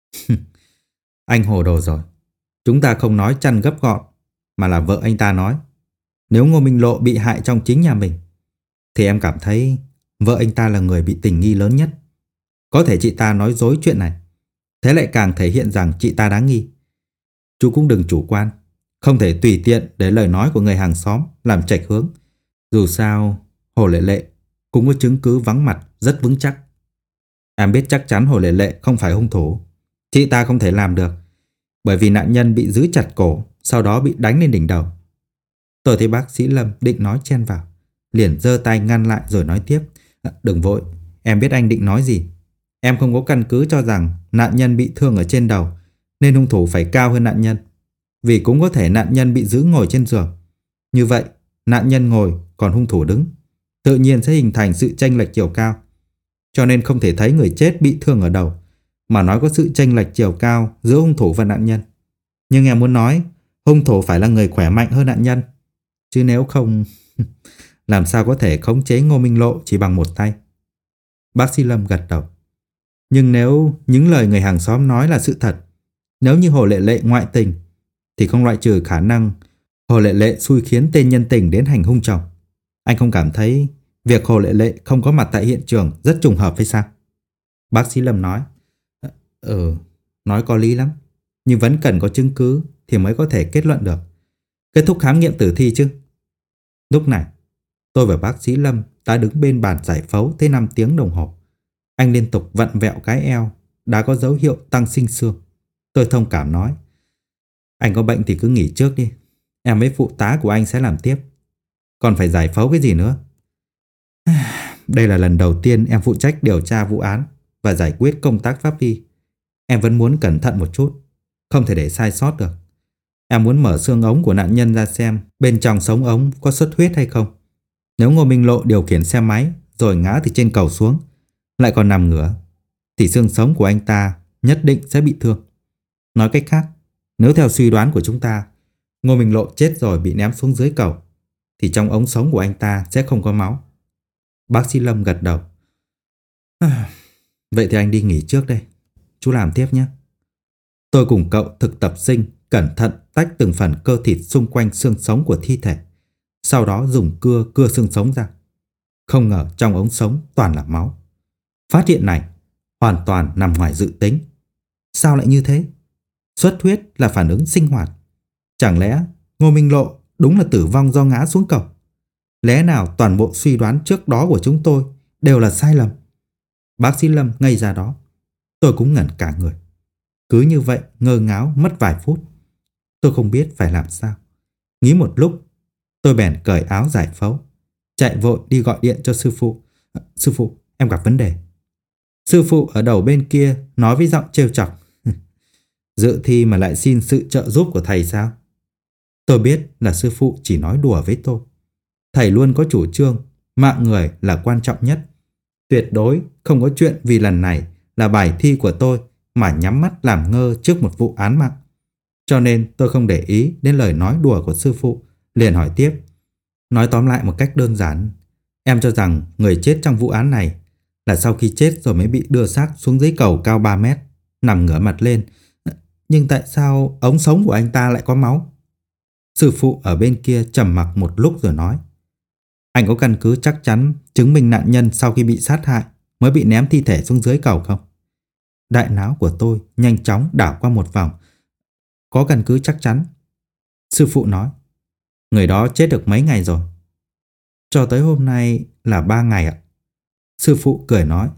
Anh hồ đồ rồi. Chúng ta không nói chăn gấp gọn, mà là vợ anh ta nói. Nếu Ngô Minh Lộ bị hại trong chính nhà mình, thì em cảm thấy vợ anh ta là người bị tình nghi lớn nhất. Có thể chị ta nói dối chuyện này, thế lại càng thể hiện rằng chị ta đáng nghi. Chú cũng đừng chủ quan, không thể tùy tiện để lời nói của người hàng xóm làm chệch hướng. Dù sao, Hồ Lệ Lệ cũng có chứng cứ vắng mặt rất vững chắc. Em biết chắc chắn Hồ Lệ Lệ không phải hung thủ. Chị ta không thể làm được, bởi vì nạn nhân bị giữ chặt cổ, sau đó bị đánh lên đỉnh đầu. Tôi thấy bác sĩ Lâm định nói chen vào, liền giơ tay ngăn lại rồi nói tiếp. À, đừng vội, em biết anh định nói gì. Em không có căn cứ cho rằng nạn nhân bị thương ở trên đầu nên hung thủ phải cao hơn nạn nhân. Vì cũng có thể nạn nhân bị giữ ngồi trên giường. Như vậy, nạn nhân ngồi còn hung thủ đứng, tự nhiên sẽ hình thành sự chênh lệch chiều cao. Cho nên không thể thấy người chết bị thương ở đầu, mà nói có sự chênh lệch chiều cao giữa hung thủ và nạn nhân. Nhưng em muốn nói hung thủ phải là người khỏe mạnh hơn nạn nhân. Chứ nếu không, làm sao có thể khống chế Ngô Minh Lộ chỉ bằng một tay. Bác sĩ Lâm gật đầu. Nhưng nếu những lời người hàng xóm nói là sự thật, nếu như Hồ Lệ Lệ ngoại tình, thì không loại trừ khả năng Hồ Lệ Lệ xui khiến tên nhân tình đến hành hung chồng. Anh không cảm thấy việc Hồ Lệ Lệ không có mặt tại hiện trường rất trùng hợp hay sao? Bác sĩ Lâm nói. Ừ, nói có lý lắm. Nhưng vẫn cần có chứng cứ thì mới có thể kết luận được. Kết thúc khám nghiệm tử thi chứ? Lúc này, tôi và bác sĩ Lâm đã đứng bên bàn giải phẫu tới năm tiếng đồng hồ. Anh liên tục vặn vẹo cái eo, đã có dấu hiệu tăng sinh xương. Tôi thông cảm nói. Anh có bệnh thì cứ nghỉ trước đi. Em với phụ tá của anh sẽ làm tiếp. Còn phải giải phẫu cái gì nữa? Đây là lần đầu tiên em phụ trách điều tra vụ án và giải quyết công tác pháp y. Em vẫn muốn cẩn thận một chút, không thể để sai sót được. Em muốn mở xương ống của nạn nhân ra xem bên trong sống ống có xuất huyết hay không. Nếu Ngô Minh Lộ điều khiển xe máy rồi ngã từ trên cầu xuống, lại còn nằm ngửa, thì xương sống của anh ta nhất định sẽ bị thương. Nói cách khác, nếu theo suy đoán của chúng ta, Ngô Minh Lộ chết rồi bị ném xuống dưới cầu, thì trong ống sống của anh ta sẽ không có máu. Bác sĩ Lâm gật đầu. À, vậy thì anh đi nghỉ trước đây. Chú làm tiếp nhé. Tôi cùng cậu thực tập sinh cẩn thận tách từng phần cơ thịt xung quanh xương sống của thi thể, sau đó dùng cưa cưa xương sống ra. Không ngờ trong ống sống toàn là máu. Phát hiện này hoàn toàn nằm ngoài dự tính. Sao lại như thế? Xuất huyết là phản ứng sinh hoạt. Chẳng lẽ Ngô Minh Lộ đúng là tử vong do ngã xuống cầu? Lẽ nào toàn bộ suy đoán trước đó của chúng tôi đều là sai lầm? Bác sĩ Lâm ngây ra đó. Tôi cũng ngẩn cả người. Cứ như vậy ngơ ngáo mất vài phút. Tôi không biết phải làm sao. Nghĩ một lúc, tôi bèn cởi áo giải phẫu, chạy vội đi gọi điện cho sư phụ. À, sư phụ, em gặp vấn đề. Sư phụ ở đầu bên kia nói với giọng trêu chọc. Dự thi mà lại xin sự trợ giúp của thầy sao? Tôi biết là sư phụ chỉ nói đùa với tôi. Thầy luôn có chủ trương mạng người là quan trọng nhất. Tuyệt đối không có chuyện vì lần này là bài thi của tôi mà nhắm mắt làm ngơ trước một vụ án mạng. Cho nên tôi không để ý đến lời nói đùa của sư phụ, liền hỏi tiếp. Nói tóm lại một cách đơn giản, em cho rằng người chết trong vụ án này là sau khi chết rồi mới bị đưa xác xuống dưới cầu cao ba mét, nằm ngửa mặt lên. Nhưng tại sao ống sống của anh ta lại có máu? Sư phụ ở bên kia trầm mặc một lúc rồi nói. Anh có căn cứ chắc chắn chứng minh nạn nhân sau khi bị sát hại mới bị ném thi thể xuống dưới cầu không? Đại não của tôi nhanh chóng đảo qua một vòng. Có căn cứ chắc chắn. Sư phụ nói. Người đó chết được mấy ngày rồi? Cho tới hôm nay là ba ngày ạ. Sư phụ cười nói.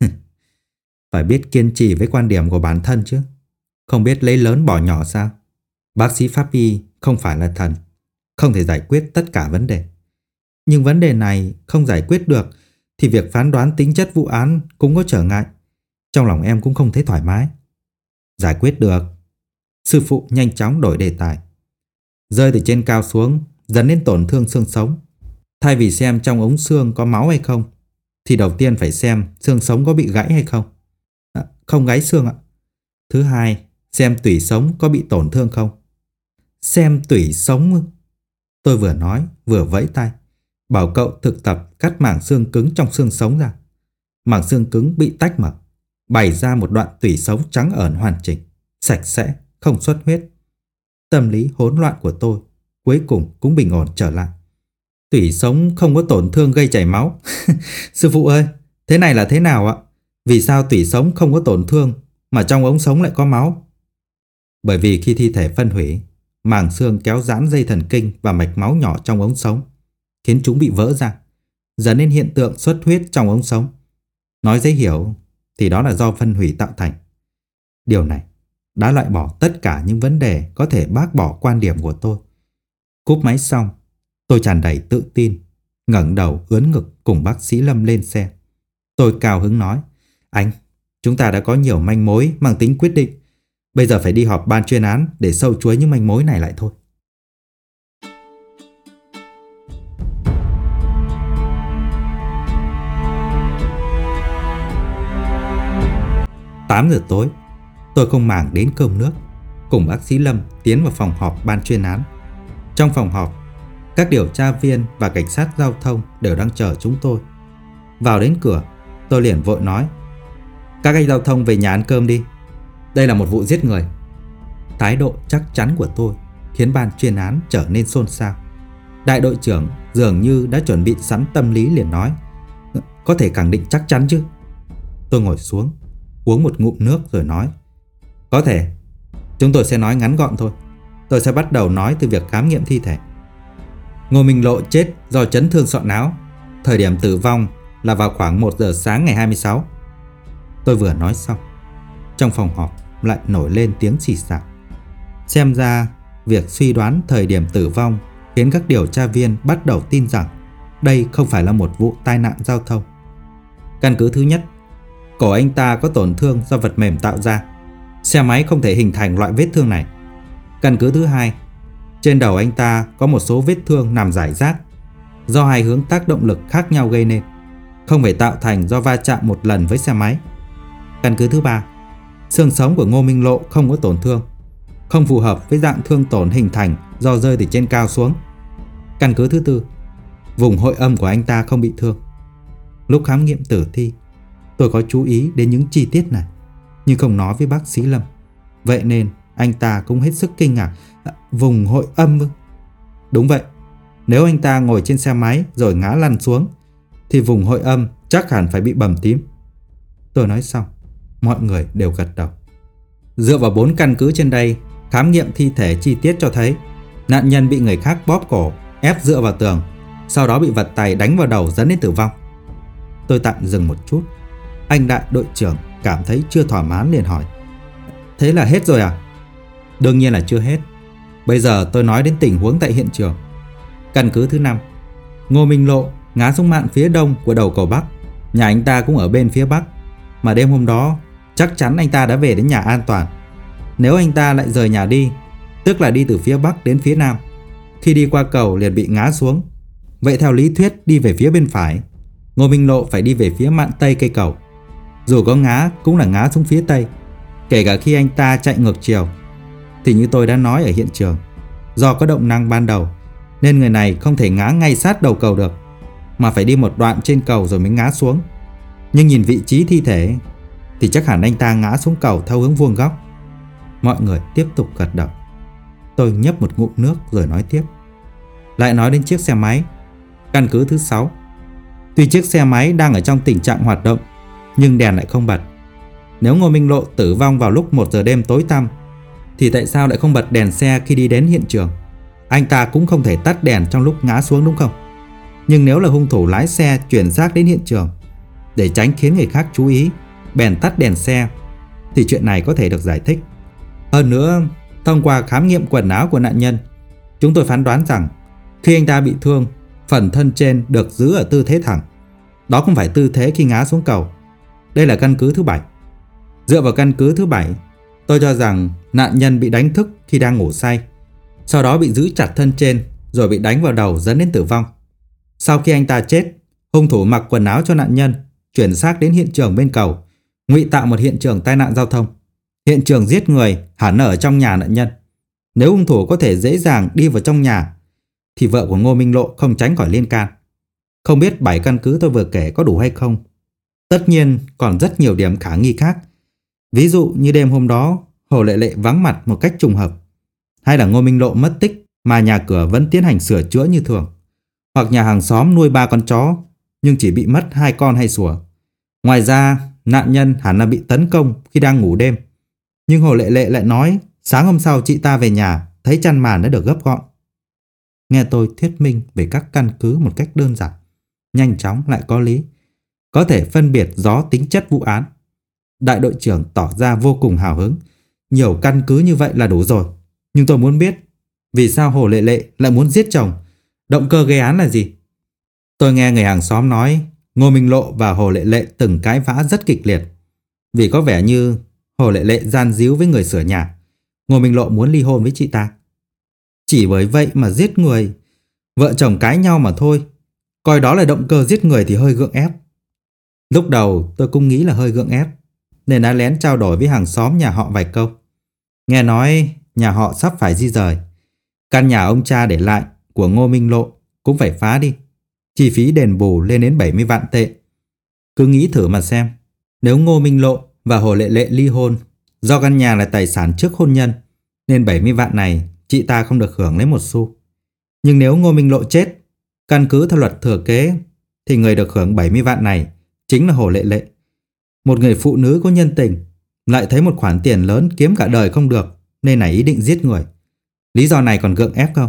Phải biết kiên trì với quan điểm của bản thân chứ. Không biết lấy lớn bỏ nhỏ sao? Bác sĩ pháp y không phải là thần, không thể giải quyết tất cả vấn đề. Nhưng vấn đề này không giải quyết được thì việc phán đoán tính chất vụ án cũng có trở ngại. Trong lòng em cũng không thấy thoải mái. Giải quyết được. Sư phụ nhanh chóng đổi đề tài. Rơi từ trên cao xuống dẫn đến tổn thương xương sống. Thay vì xem trong ống xương có máu hay không thì đầu tiên phải xem xương sống có bị gãy hay không. À, không gãy xương ạ. Thứ hai, xem tủy sống có bị tổn thương không. Xem tủy sống. Tôi vừa nói vừa vẫy tay, bảo cậu thực tập cắt mảng xương cứng trong xương sống ra. Mảng xương cứng bị tách mở, bày ra một đoạn tủy sống trắng ẩn hoàn chỉnh, sạch sẽ, không xuất huyết. Tâm lý hỗn loạn của tôi cuối cùng cũng bình ổn trở lại. Tủy sống không có tổn thương gây chảy máu. Sư phụ ơi, thế này là thế nào ạ? Vì sao tủy sống không có tổn thương mà trong ống sống lại có máu? Bởi vì khi thi thể phân hủy, màng xương kéo giãn dây thần kinh và mạch máu nhỏ trong ống sống, khiến chúng bị vỡ ra, dẫn đến hiện tượng xuất huyết trong ống sống. Nói dễ hiểu thì đó là do phân hủy tạo thành. Điều này đã loại bỏ tất cả những vấn đề có thể bác bỏ quan điểm của tôi. Cúp máy xong, tôi tràn đầy tự tin, ngẩng đầu ướn ngực cùng bác sĩ Lâm lên xe. Tôi cao hứng nói, anh, chúng ta đã có nhiều manh mối mang tính quyết định. Bây giờ phải đi họp ban chuyên án để sâu chuối những manh mối này lại thôi. tám giờ tối, tôi không màng đến cơm nước, cùng bác sĩ Lâm tiến vào phòng họp ban chuyên án. Trong phòng họp, các điều tra viên và cảnh sát giao thông đều đang chờ chúng tôi. Vào đến cửa, tôi liền vội nói, các anh giao thông về nhà ăn cơm đi. Đây là một vụ giết người. Thái độ chắc chắn của tôi khiến ban chuyên án trở nên xôn xao. Đại đội trưởng dường như đã chuẩn bị sẵn tâm lý liền nói, có thể khẳng định chắc chắn chứ? Tôi ngồi xuống, uống một ngụm nước rồi nói, có thể. Chúng tôi sẽ nói ngắn gọn thôi. Tôi sẽ bắt đầu nói từ việc khám nghiệm thi thể. Ngô Minh Lộ chết do chấn thương sọ não. Thời điểm tử vong là vào khoảng một giờ sáng ngày hai mươi sáu. Tôi vừa nói xong, trong phòng họp lại nổi lên tiếng xì xào. Xem ra việc suy đoán thời điểm tử vong khiến các điều tra viên bắt đầu tin rằng đây không phải là một vụ tai nạn giao thông. Căn cứ thứ nhất, cổ anh ta có tổn thương do vật mềm tạo ra. Xe máy không thể hình thành loại vết thương này. Căn cứ thứ hai, trên đầu anh ta có một số vết thương nằm rải rác, do hai hướng tác động lực khác nhau gây nên, không phải tạo thành do va chạm một lần với xe máy. Căn cứ thứ ba, xương sống của Ngô Minh Lộ không có tổn thương, không phù hợp với dạng thương tổn hình thành do rơi từ trên cao xuống. Căn cứ thứ tư, vùng hội âm của anh ta không bị thương. Lúc khám nghiệm tử thi, tôi có chú ý đến những chi tiết này, nhưng không nói với bác sĩ Lâm. Vậy nên anh ta cũng hết sức kinh ngạc. À, vùng hội âm ư? Đúng vậy. Nếu anh ta ngồi trên xe máy rồi ngã lăn xuống thì vùng hội âm chắc hẳn phải bị bầm tím. Tôi nói xong, mọi người đều gật đầu. Dựa vào bốn căn cứ trên đây, khám nghiệm thi thể chi tiết cho thấy nạn nhân bị người khác bóp cổ, ép dựa vào tường, sau đó bị vật tay đánh vào đầu dẫn đến tử vong. Tôi tạm dừng một chút. Anh đại đội trưởng cảm thấy chưa thỏa mãn liền hỏi, thế là hết rồi à? Đương nhiên là chưa hết. Bây giờ tôi nói đến tình huống tại hiện trường. Căn cứ thứ năm, Ngô Minh Lộ ngã xuống mạn phía đông của đầu cầu Bắc. Nhà anh ta cũng ở bên phía Bắc, mà đêm hôm đó chắc chắn anh ta đã về đến nhà an toàn. Nếu anh ta lại rời nhà đi, tức là đi từ phía bắc đến phía nam, khi đi qua cầu liền bị ngã xuống. Vậy theo lý thuyết đi về phía bên phải, Ngô Minh Lộ phải đi về phía mạn tây cây cầu. Dù có ngã cũng là ngã xuống phía tây. Kể cả khi anh ta chạy ngược chiều, thì như tôi đã nói ở hiện trường, do có động năng ban đầu nên người này không thể ngã ngay sát đầu cầu được, mà phải đi một đoạn trên cầu rồi mới ngã xuống. Nhưng nhìn vị trí thi thể thì chắc hẳn anh ta ngã xuống cầu theo hướng vuông góc. Mọi người tiếp tục gật đầu. Tôi nhấp một ngụm nước rồi nói tiếp. Lại nói đến chiếc xe máy. Căn cứ thứ sáu. Tuy chiếc xe máy đang ở trong tình trạng hoạt động, nhưng đèn lại không bật. Nếu Ngô Minh Lộ tử vong vào lúc một giờ đêm tối tăm, thì tại sao lại không bật đèn xe khi đi đến hiện trường? Anh ta cũng không thể tắt đèn trong lúc ngã xuống đúng không? Nhưng nếu là hung thủ lái xe chuyển xác đến hiện trường để tránh khiến người khác chú ý, bèn tắt đèn xe, thì chuyện này có thể được giải thích. Hơn nữa, thông qua khám nghiệm quần áo của nạn nhân, chúng tôi phán đoán rằng khi anh ta bị thương, phần thân trên được giữ ở tư thế thẳng. Đó không phải tư thế khi ngã xuống cầu. Đây là căn cứ thứ bảy. Dựa vào căn cứ thứ bảy, tôi cho rằng nạn nhân bị đánh thức khi đang ngủ say, sau đó bị giữ chặt thân trên rồi bị đánh vào đầu dẫn đến tử vong. Sau khi anh ta chết, hung thủ mặc quần áo cho nạn nhân, chuyển xác đến hiện trường bên cầu, ngụy tạo một hiện trường tai nạn giao thông. Hiện trường giết người hẳn ở trong nhà nạn nhân. Nếu hung thủ có thể dễ dàng đi vào trong nhà, thì vợ của Ngô Minh Lộ không tránh khỏi liên can. Không biết bảy căn cứ tôi vừa kể có đủ hay không. Tất nhiên còn rất nhiều điểm khả nghi khác. Ví dụ như đêm hôm đó Hồ Lệ Lệ vắng mặt một cách trùng hợp, hay là Ngô Minh Lộ mất tích mà nhà cửa vẫn tiến hành sửa chữa như thường, hoặc nhà hàng xóm nuôi ba con chó nhưng chỉ bị mất hai con hay sủa. Ngoài ra, nạn nhân hẳn là bị tấn công khi đang ngủ đêm, nhưng Hồ Lệ Lệ lại nói sáng hôm sau chị ta về nhà thấy chăn màn đã được gấp gọn. Nghe tôi thuyết minh về các căn cứ một cách đơn giản, nhanh chóng lại có lý, có thể phân biệt rõ tính chất vụ án, đại đội trưởng tỏ ra vô cùng hào hứng. Nhiều căn cứ như vậy là đủ rồi. Nhưng tôi muốn biết vì sao Hồ Lệ Lệ lại muốn giết chồng, động cơ gây án là gì. Tôi nghe người hàng xóm nói Ngô Minh Lộ và Hồ Lệ Lệ từng cãi vã rất kịch liệt, vì có vẻ như Hồ Lệ Lệ gian díu với người sửa nhà, Ngô Minh Lộ muốn ly hôn với chị ta. Chỉ bởi vậy mà giết người. Vợ chồng cãi nhau mà thôi, coi đó là động cơ giết người thì hơi gượng ép. Lúc đầu tôi cũng nghĩ là hơi gượng ép, nên đã lén trao đổi với hàng xóm nhà họ vài câu. Nghe nói nhà họ sắp phải di rời, căn nhà ông cha để lại của Ngô Minh Lộ cũng phải phá đi, chi phí đền bù lên đến bảy mươi vạn tệ. Cứ nghĩ thử mà xem, nếu Ngô Minh Lộ và Hồ Lệ Lệ ly hôn, do căn nhà là tài sản trước hôn nhân, nên bảy mươi vạn này chị ta không được hưởng lấy một xu. Nhưng nếu Ngô Minh Lộ chết, căn cứ theo luật thừa kế, thì người được hưởng bảy mươi vạn này chính là Hồ Lệ Lệ. Một người phụ nữ có nhân tình, lại thấy một khoản tiền lớn kiếm cả đời không được, nên nảy ý định giết người. Lý do này còn gượng ép không?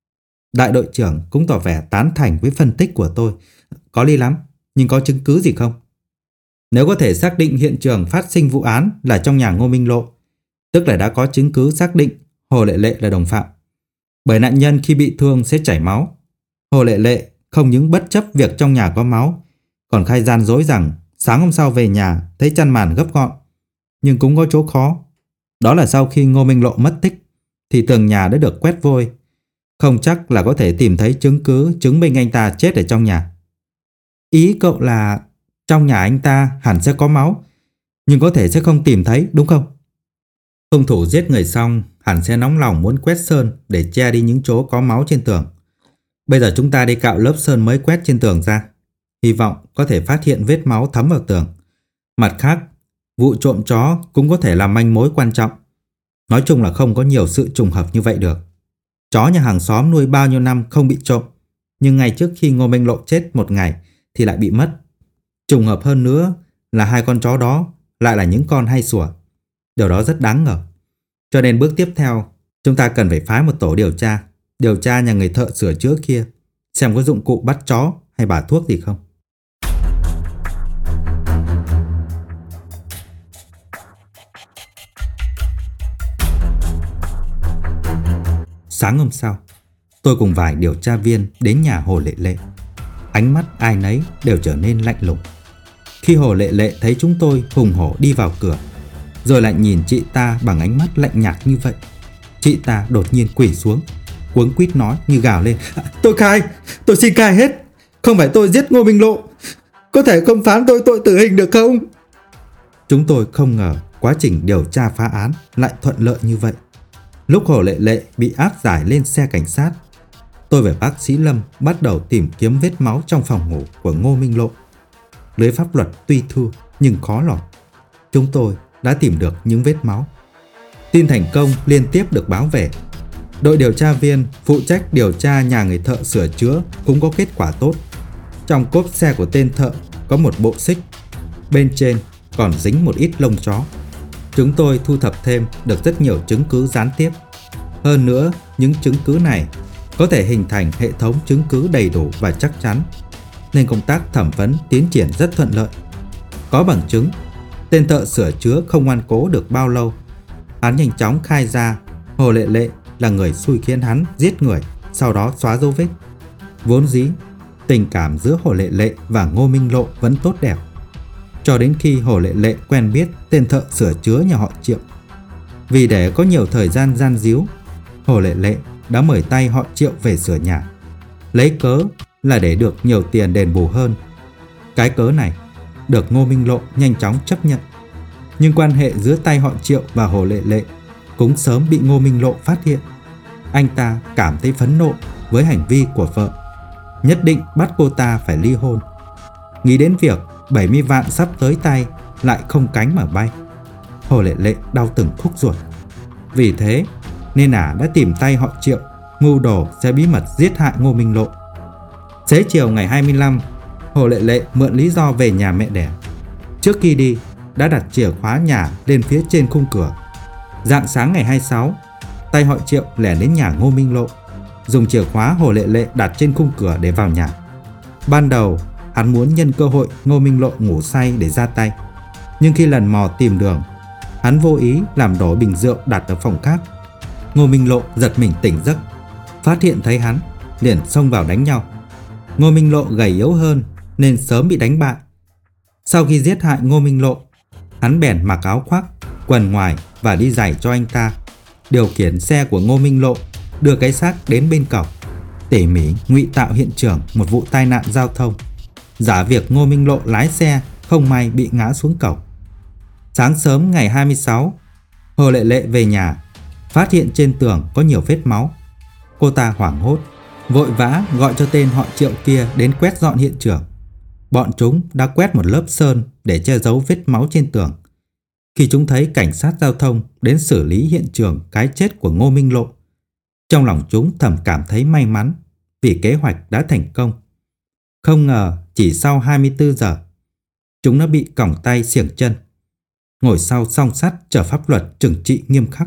Đại đội trưởng cũng tỏ vẻ tán thành với phân tích của tôi. Có lý lắm, nhưng có chứng cứ gì không? Nếu có thể xác định hiện trường phát sinh vụ án là trong nhà Ngô Minh Lộ, tức là đã có chứng cứ xác định Hồ Lệ Lệ là đồng phạm. Bởi nạn nhân khi bị thương sẽ chảy máu. Hồ Lệ Lệ không những bất chấp việc trong nhà có máu, còn khai gian dối rằng sáng hôm sau về nhà thấy chăn màn gấp gọn. Nhưng cũng có chỗ khó, đó là sau khi Ngô Minh Lộ mất tích thì tường nhà đã được quét vôi, không chắc là có thể tìm thấy chứng cứ chứng minh anh ta chết ở trong nhà. Ý cậu là trong nhà anh ta hẳn sẽ có máu, nhưng có thể sẽ không tìm thấy, đúng không? Hung thủ giết người xong hẳn sẽ nóng lòng muốn quét sơn để che đi những chỗ có máu trên tường. Bây giờ chúng ta đi cạo lớp sơn mới quét trên tường ra, hy vọng có thể phát hiện vết máu thấm vào tường. Mặt khác, vụ trộm chó cũng có thể là manh mối quan trọng. Nói chung là không có nhiều sự trùng hợp như vậy được. Chó nhà hàng xóm nuôi bao nhiêu năm không bị trộm, nhưng ngay trước khi Ngô Minh Lộ chết một ngày thì lại bị mất. Trùng hợp hơn nữa là hai con chó đó lại là những con hay sủa. Điều đó rất đáng ngờ. Cho nên bước tiếp theo, chúng ta cần phải phái một tổ điều tra, điều tra nhà người thợ sửa chữa kia, xem có dụng cụ bắt chó hay bả thuốc gì không. Sáng hôm sau, tôi cùng vài điều tra viên đến nhà Hồ Lệ Lệ. Ánh mắt ai nấy đều trở nên lạnh lùng. Khi Hồ Lệ Lệ thấy chúng tôi hùng hổ đi vào cửa, rồi lại nhìn chị ta bằng ánh mắt lạnh nhạt như vậy. Chị ta đột nhiên quỳ xuống, cuống quýt nói như gào lên: Tôi khai, tôi xin khai hết. Không phải tôi giết Ngô Minh Lộ. Có thể không phán tôi tội tử hình được không? Chúng tôi không ngờ quá trình điều tra phá án lại thuận lợi như vậy. Lúc Hồ Lệ Lệ bị áp giải lên xe cảnh sát, tôi và bác sĩ Lâm bắt đầu tìm kiếm vết máu trong phòng ngủ của Ngô Minh Lộ. Lưới pháp luật tuy thưa nhưng khó lọt. Chúng tôi đã tìm được những vết máu. Tin thành công liên tiếp được báo về. Đội điều tra viên phụ trách điều tra nhà người thợ sửa chữa cũng có kết quả tốt. Trong cốp xe của tên thợ có một bộ xích, bên trên còn dính một ít lông chó. Chúng tôi thu thập thêm được rất nhiều chứng cứ gián tiếp. Hơn nữa, những chứng cứ này có thể hình thành hệ thống chứng cứ đầy đủ và chắc chắn, nên công tác thẩm vấn tiến triển rất thuận lợi. Có bằng chứng, tên thợ sửa chữa không ngoan cố được bao lâu. Hắn nhanh chóng khai ra Hồ Lệ Lệ là người xui khiến hắn giết người, sau đó xóa dấu vết. Vốn dĩ, tình cảm giữa Hồ Lệ Lệ và Ngô Minh Lộ vẫn tốt đẹp, cho đến khi Hồ Lệ Lệ quen biết tên thợ sửa chữa nhà họ Triệu. Vì để có nhiều thời gian gian díu, Hồ Lệ Lệ đã mời tay họ Triệu về sửa nhà, lấy cớ là để được nhiều tiền đền bù hơn. Cái cớ này được Ngô Minh Lộ nhanh chóng chấp nhận. Nhưng quan hệ giữa tay họ Triệu và Hồ Lệ Lệ cũng sớm bị Ngô Minh Lộ phát hiện. Anh ta cảm thấy phẫn nộ với hành vi của vợ, nhất định bắt cô ta phải ly hôn. Nghĩ đến việc bảy mươi vạn sắp tới tay lại không cánh mà bay, Hồ Lệ Lệ đau từng khúc ruột. Vì thế nên ả đã tìm tay họ Triệu mưu đồ sẽ bí mật giết hại Ngô Minh Lộ. Xế chiều ngày hai mươi lăm, Hồ Lệ Lệ mượn lý do về nhà mẹ đẻ. Trước khi đi đã đặt chìa khóa nhà lên phía trên khung cửa. Rạng sáng ngày hai mươi sáu, tay họ Triệu lẻn đến nhà Ngô Minh Lộ, dùng chìa khóa Hồ Lệ Lệ đặt trên khung cửa để vào nhà. Ban đầu hắn muốn nhân cơ hội Ngô Minh Lộ ngủ say để ra tay, nhưng khi lần mò tìm đường, hắn vô ý làm đổ bình rượu đặt ở phòng khác. Ngô Minh Lộ giật mình tỉnh giấc, phát hiện thấy hắn liền xông vào đánh nhau. Ngô Minh Lộ gầy yếu hơn nên sớm bị đánh bại. Sau khi giết hại Ngô Minh Lộ, hắn bèn mặc áo khoác, quần ngoài và đi giày cho anh ta, điều khiển xe của Ngô Minh Lộ đưa cái xác đến bên cổng, tỉ mỉ ngụy tạo hiện trường một vụ tai nạn giao thông, giả việc Ngô Minh Lộ lái xe không may bị ngã xuống cổng. Sáng sớm ngày hai mươi sáu, Hồ Lệ Lệ về nhà, phát hiện trên tường có nhiều vết máu. Cô ta hoảng hốt, vội vã gọi cho tên họ Triệu kia đến quét dọn hiện trường. Bọn chúng đã quét một lớp sơn để che giấu vết máu trên tường. Khi chúng thấy cảnh sát giao thông đến xử lý hiện trường cái chết của Ngô Minh Lộ, trong lòng chúng thầm cảm thấy may mắn vì kế hoạch đã thành công. Không ngờ chỉ sau hai mươi tư giờ, chúng đã bị còng tay xiềng chân, ngồi sau song sắt chờ pháp luật trừng trị nghiêm khắc.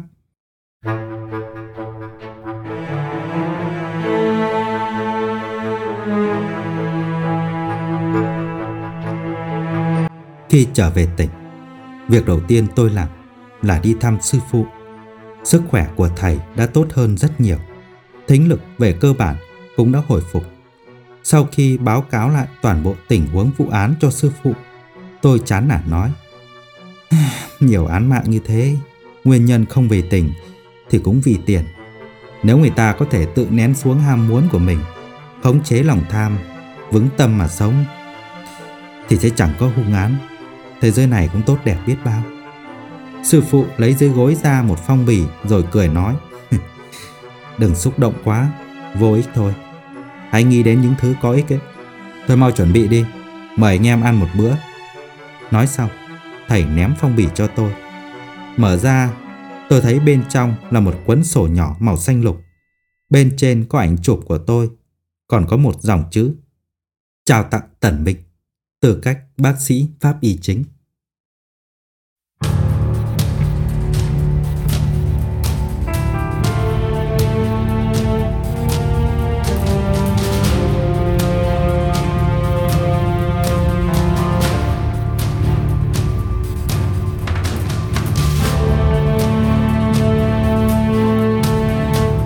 Khi trở về tỉnh, việc đầu tiên tôi làm là đi thăm sư phụ. Sức khỏe của thầy đã tốt hơn rất nhiều, thính lực về cơ bản cũng đã hồi phục. Sau khi báo cáo lại toàn bộ tình huống vụ án cho sư phụ, tôi chán nản nói: nhiều án mạng như thế, nguyên nhân không vì tình thì cũng vì tiền. Nếu người ta có thể tự nén xuống ham muốn của mình, khống chế lòng tham, vững tâm mà sống, thì sẽ chẳng có hung án. Thế giới này cũng tốt đẹp biết bao. Sư phụ lấy dưới gối ra một phong bì rồi cười nói: đừng xúc động quá, vô ích thôi. Hãy nghĩ đến những thứ có ích ấy. Thôi mau chuẩn bị đi, mời anh em ăn một bữa. Nói xong, thầy ném phong bì cho tôi. Mở ra, tôi thấy bên trong là một cuốn sổ nhỏ màu xanh lục. Bên trên có ảnh chụp của tôi, còn có một dòng chữ: chào tặng Tần Minh, tư cách bác sĩ pháp y chính.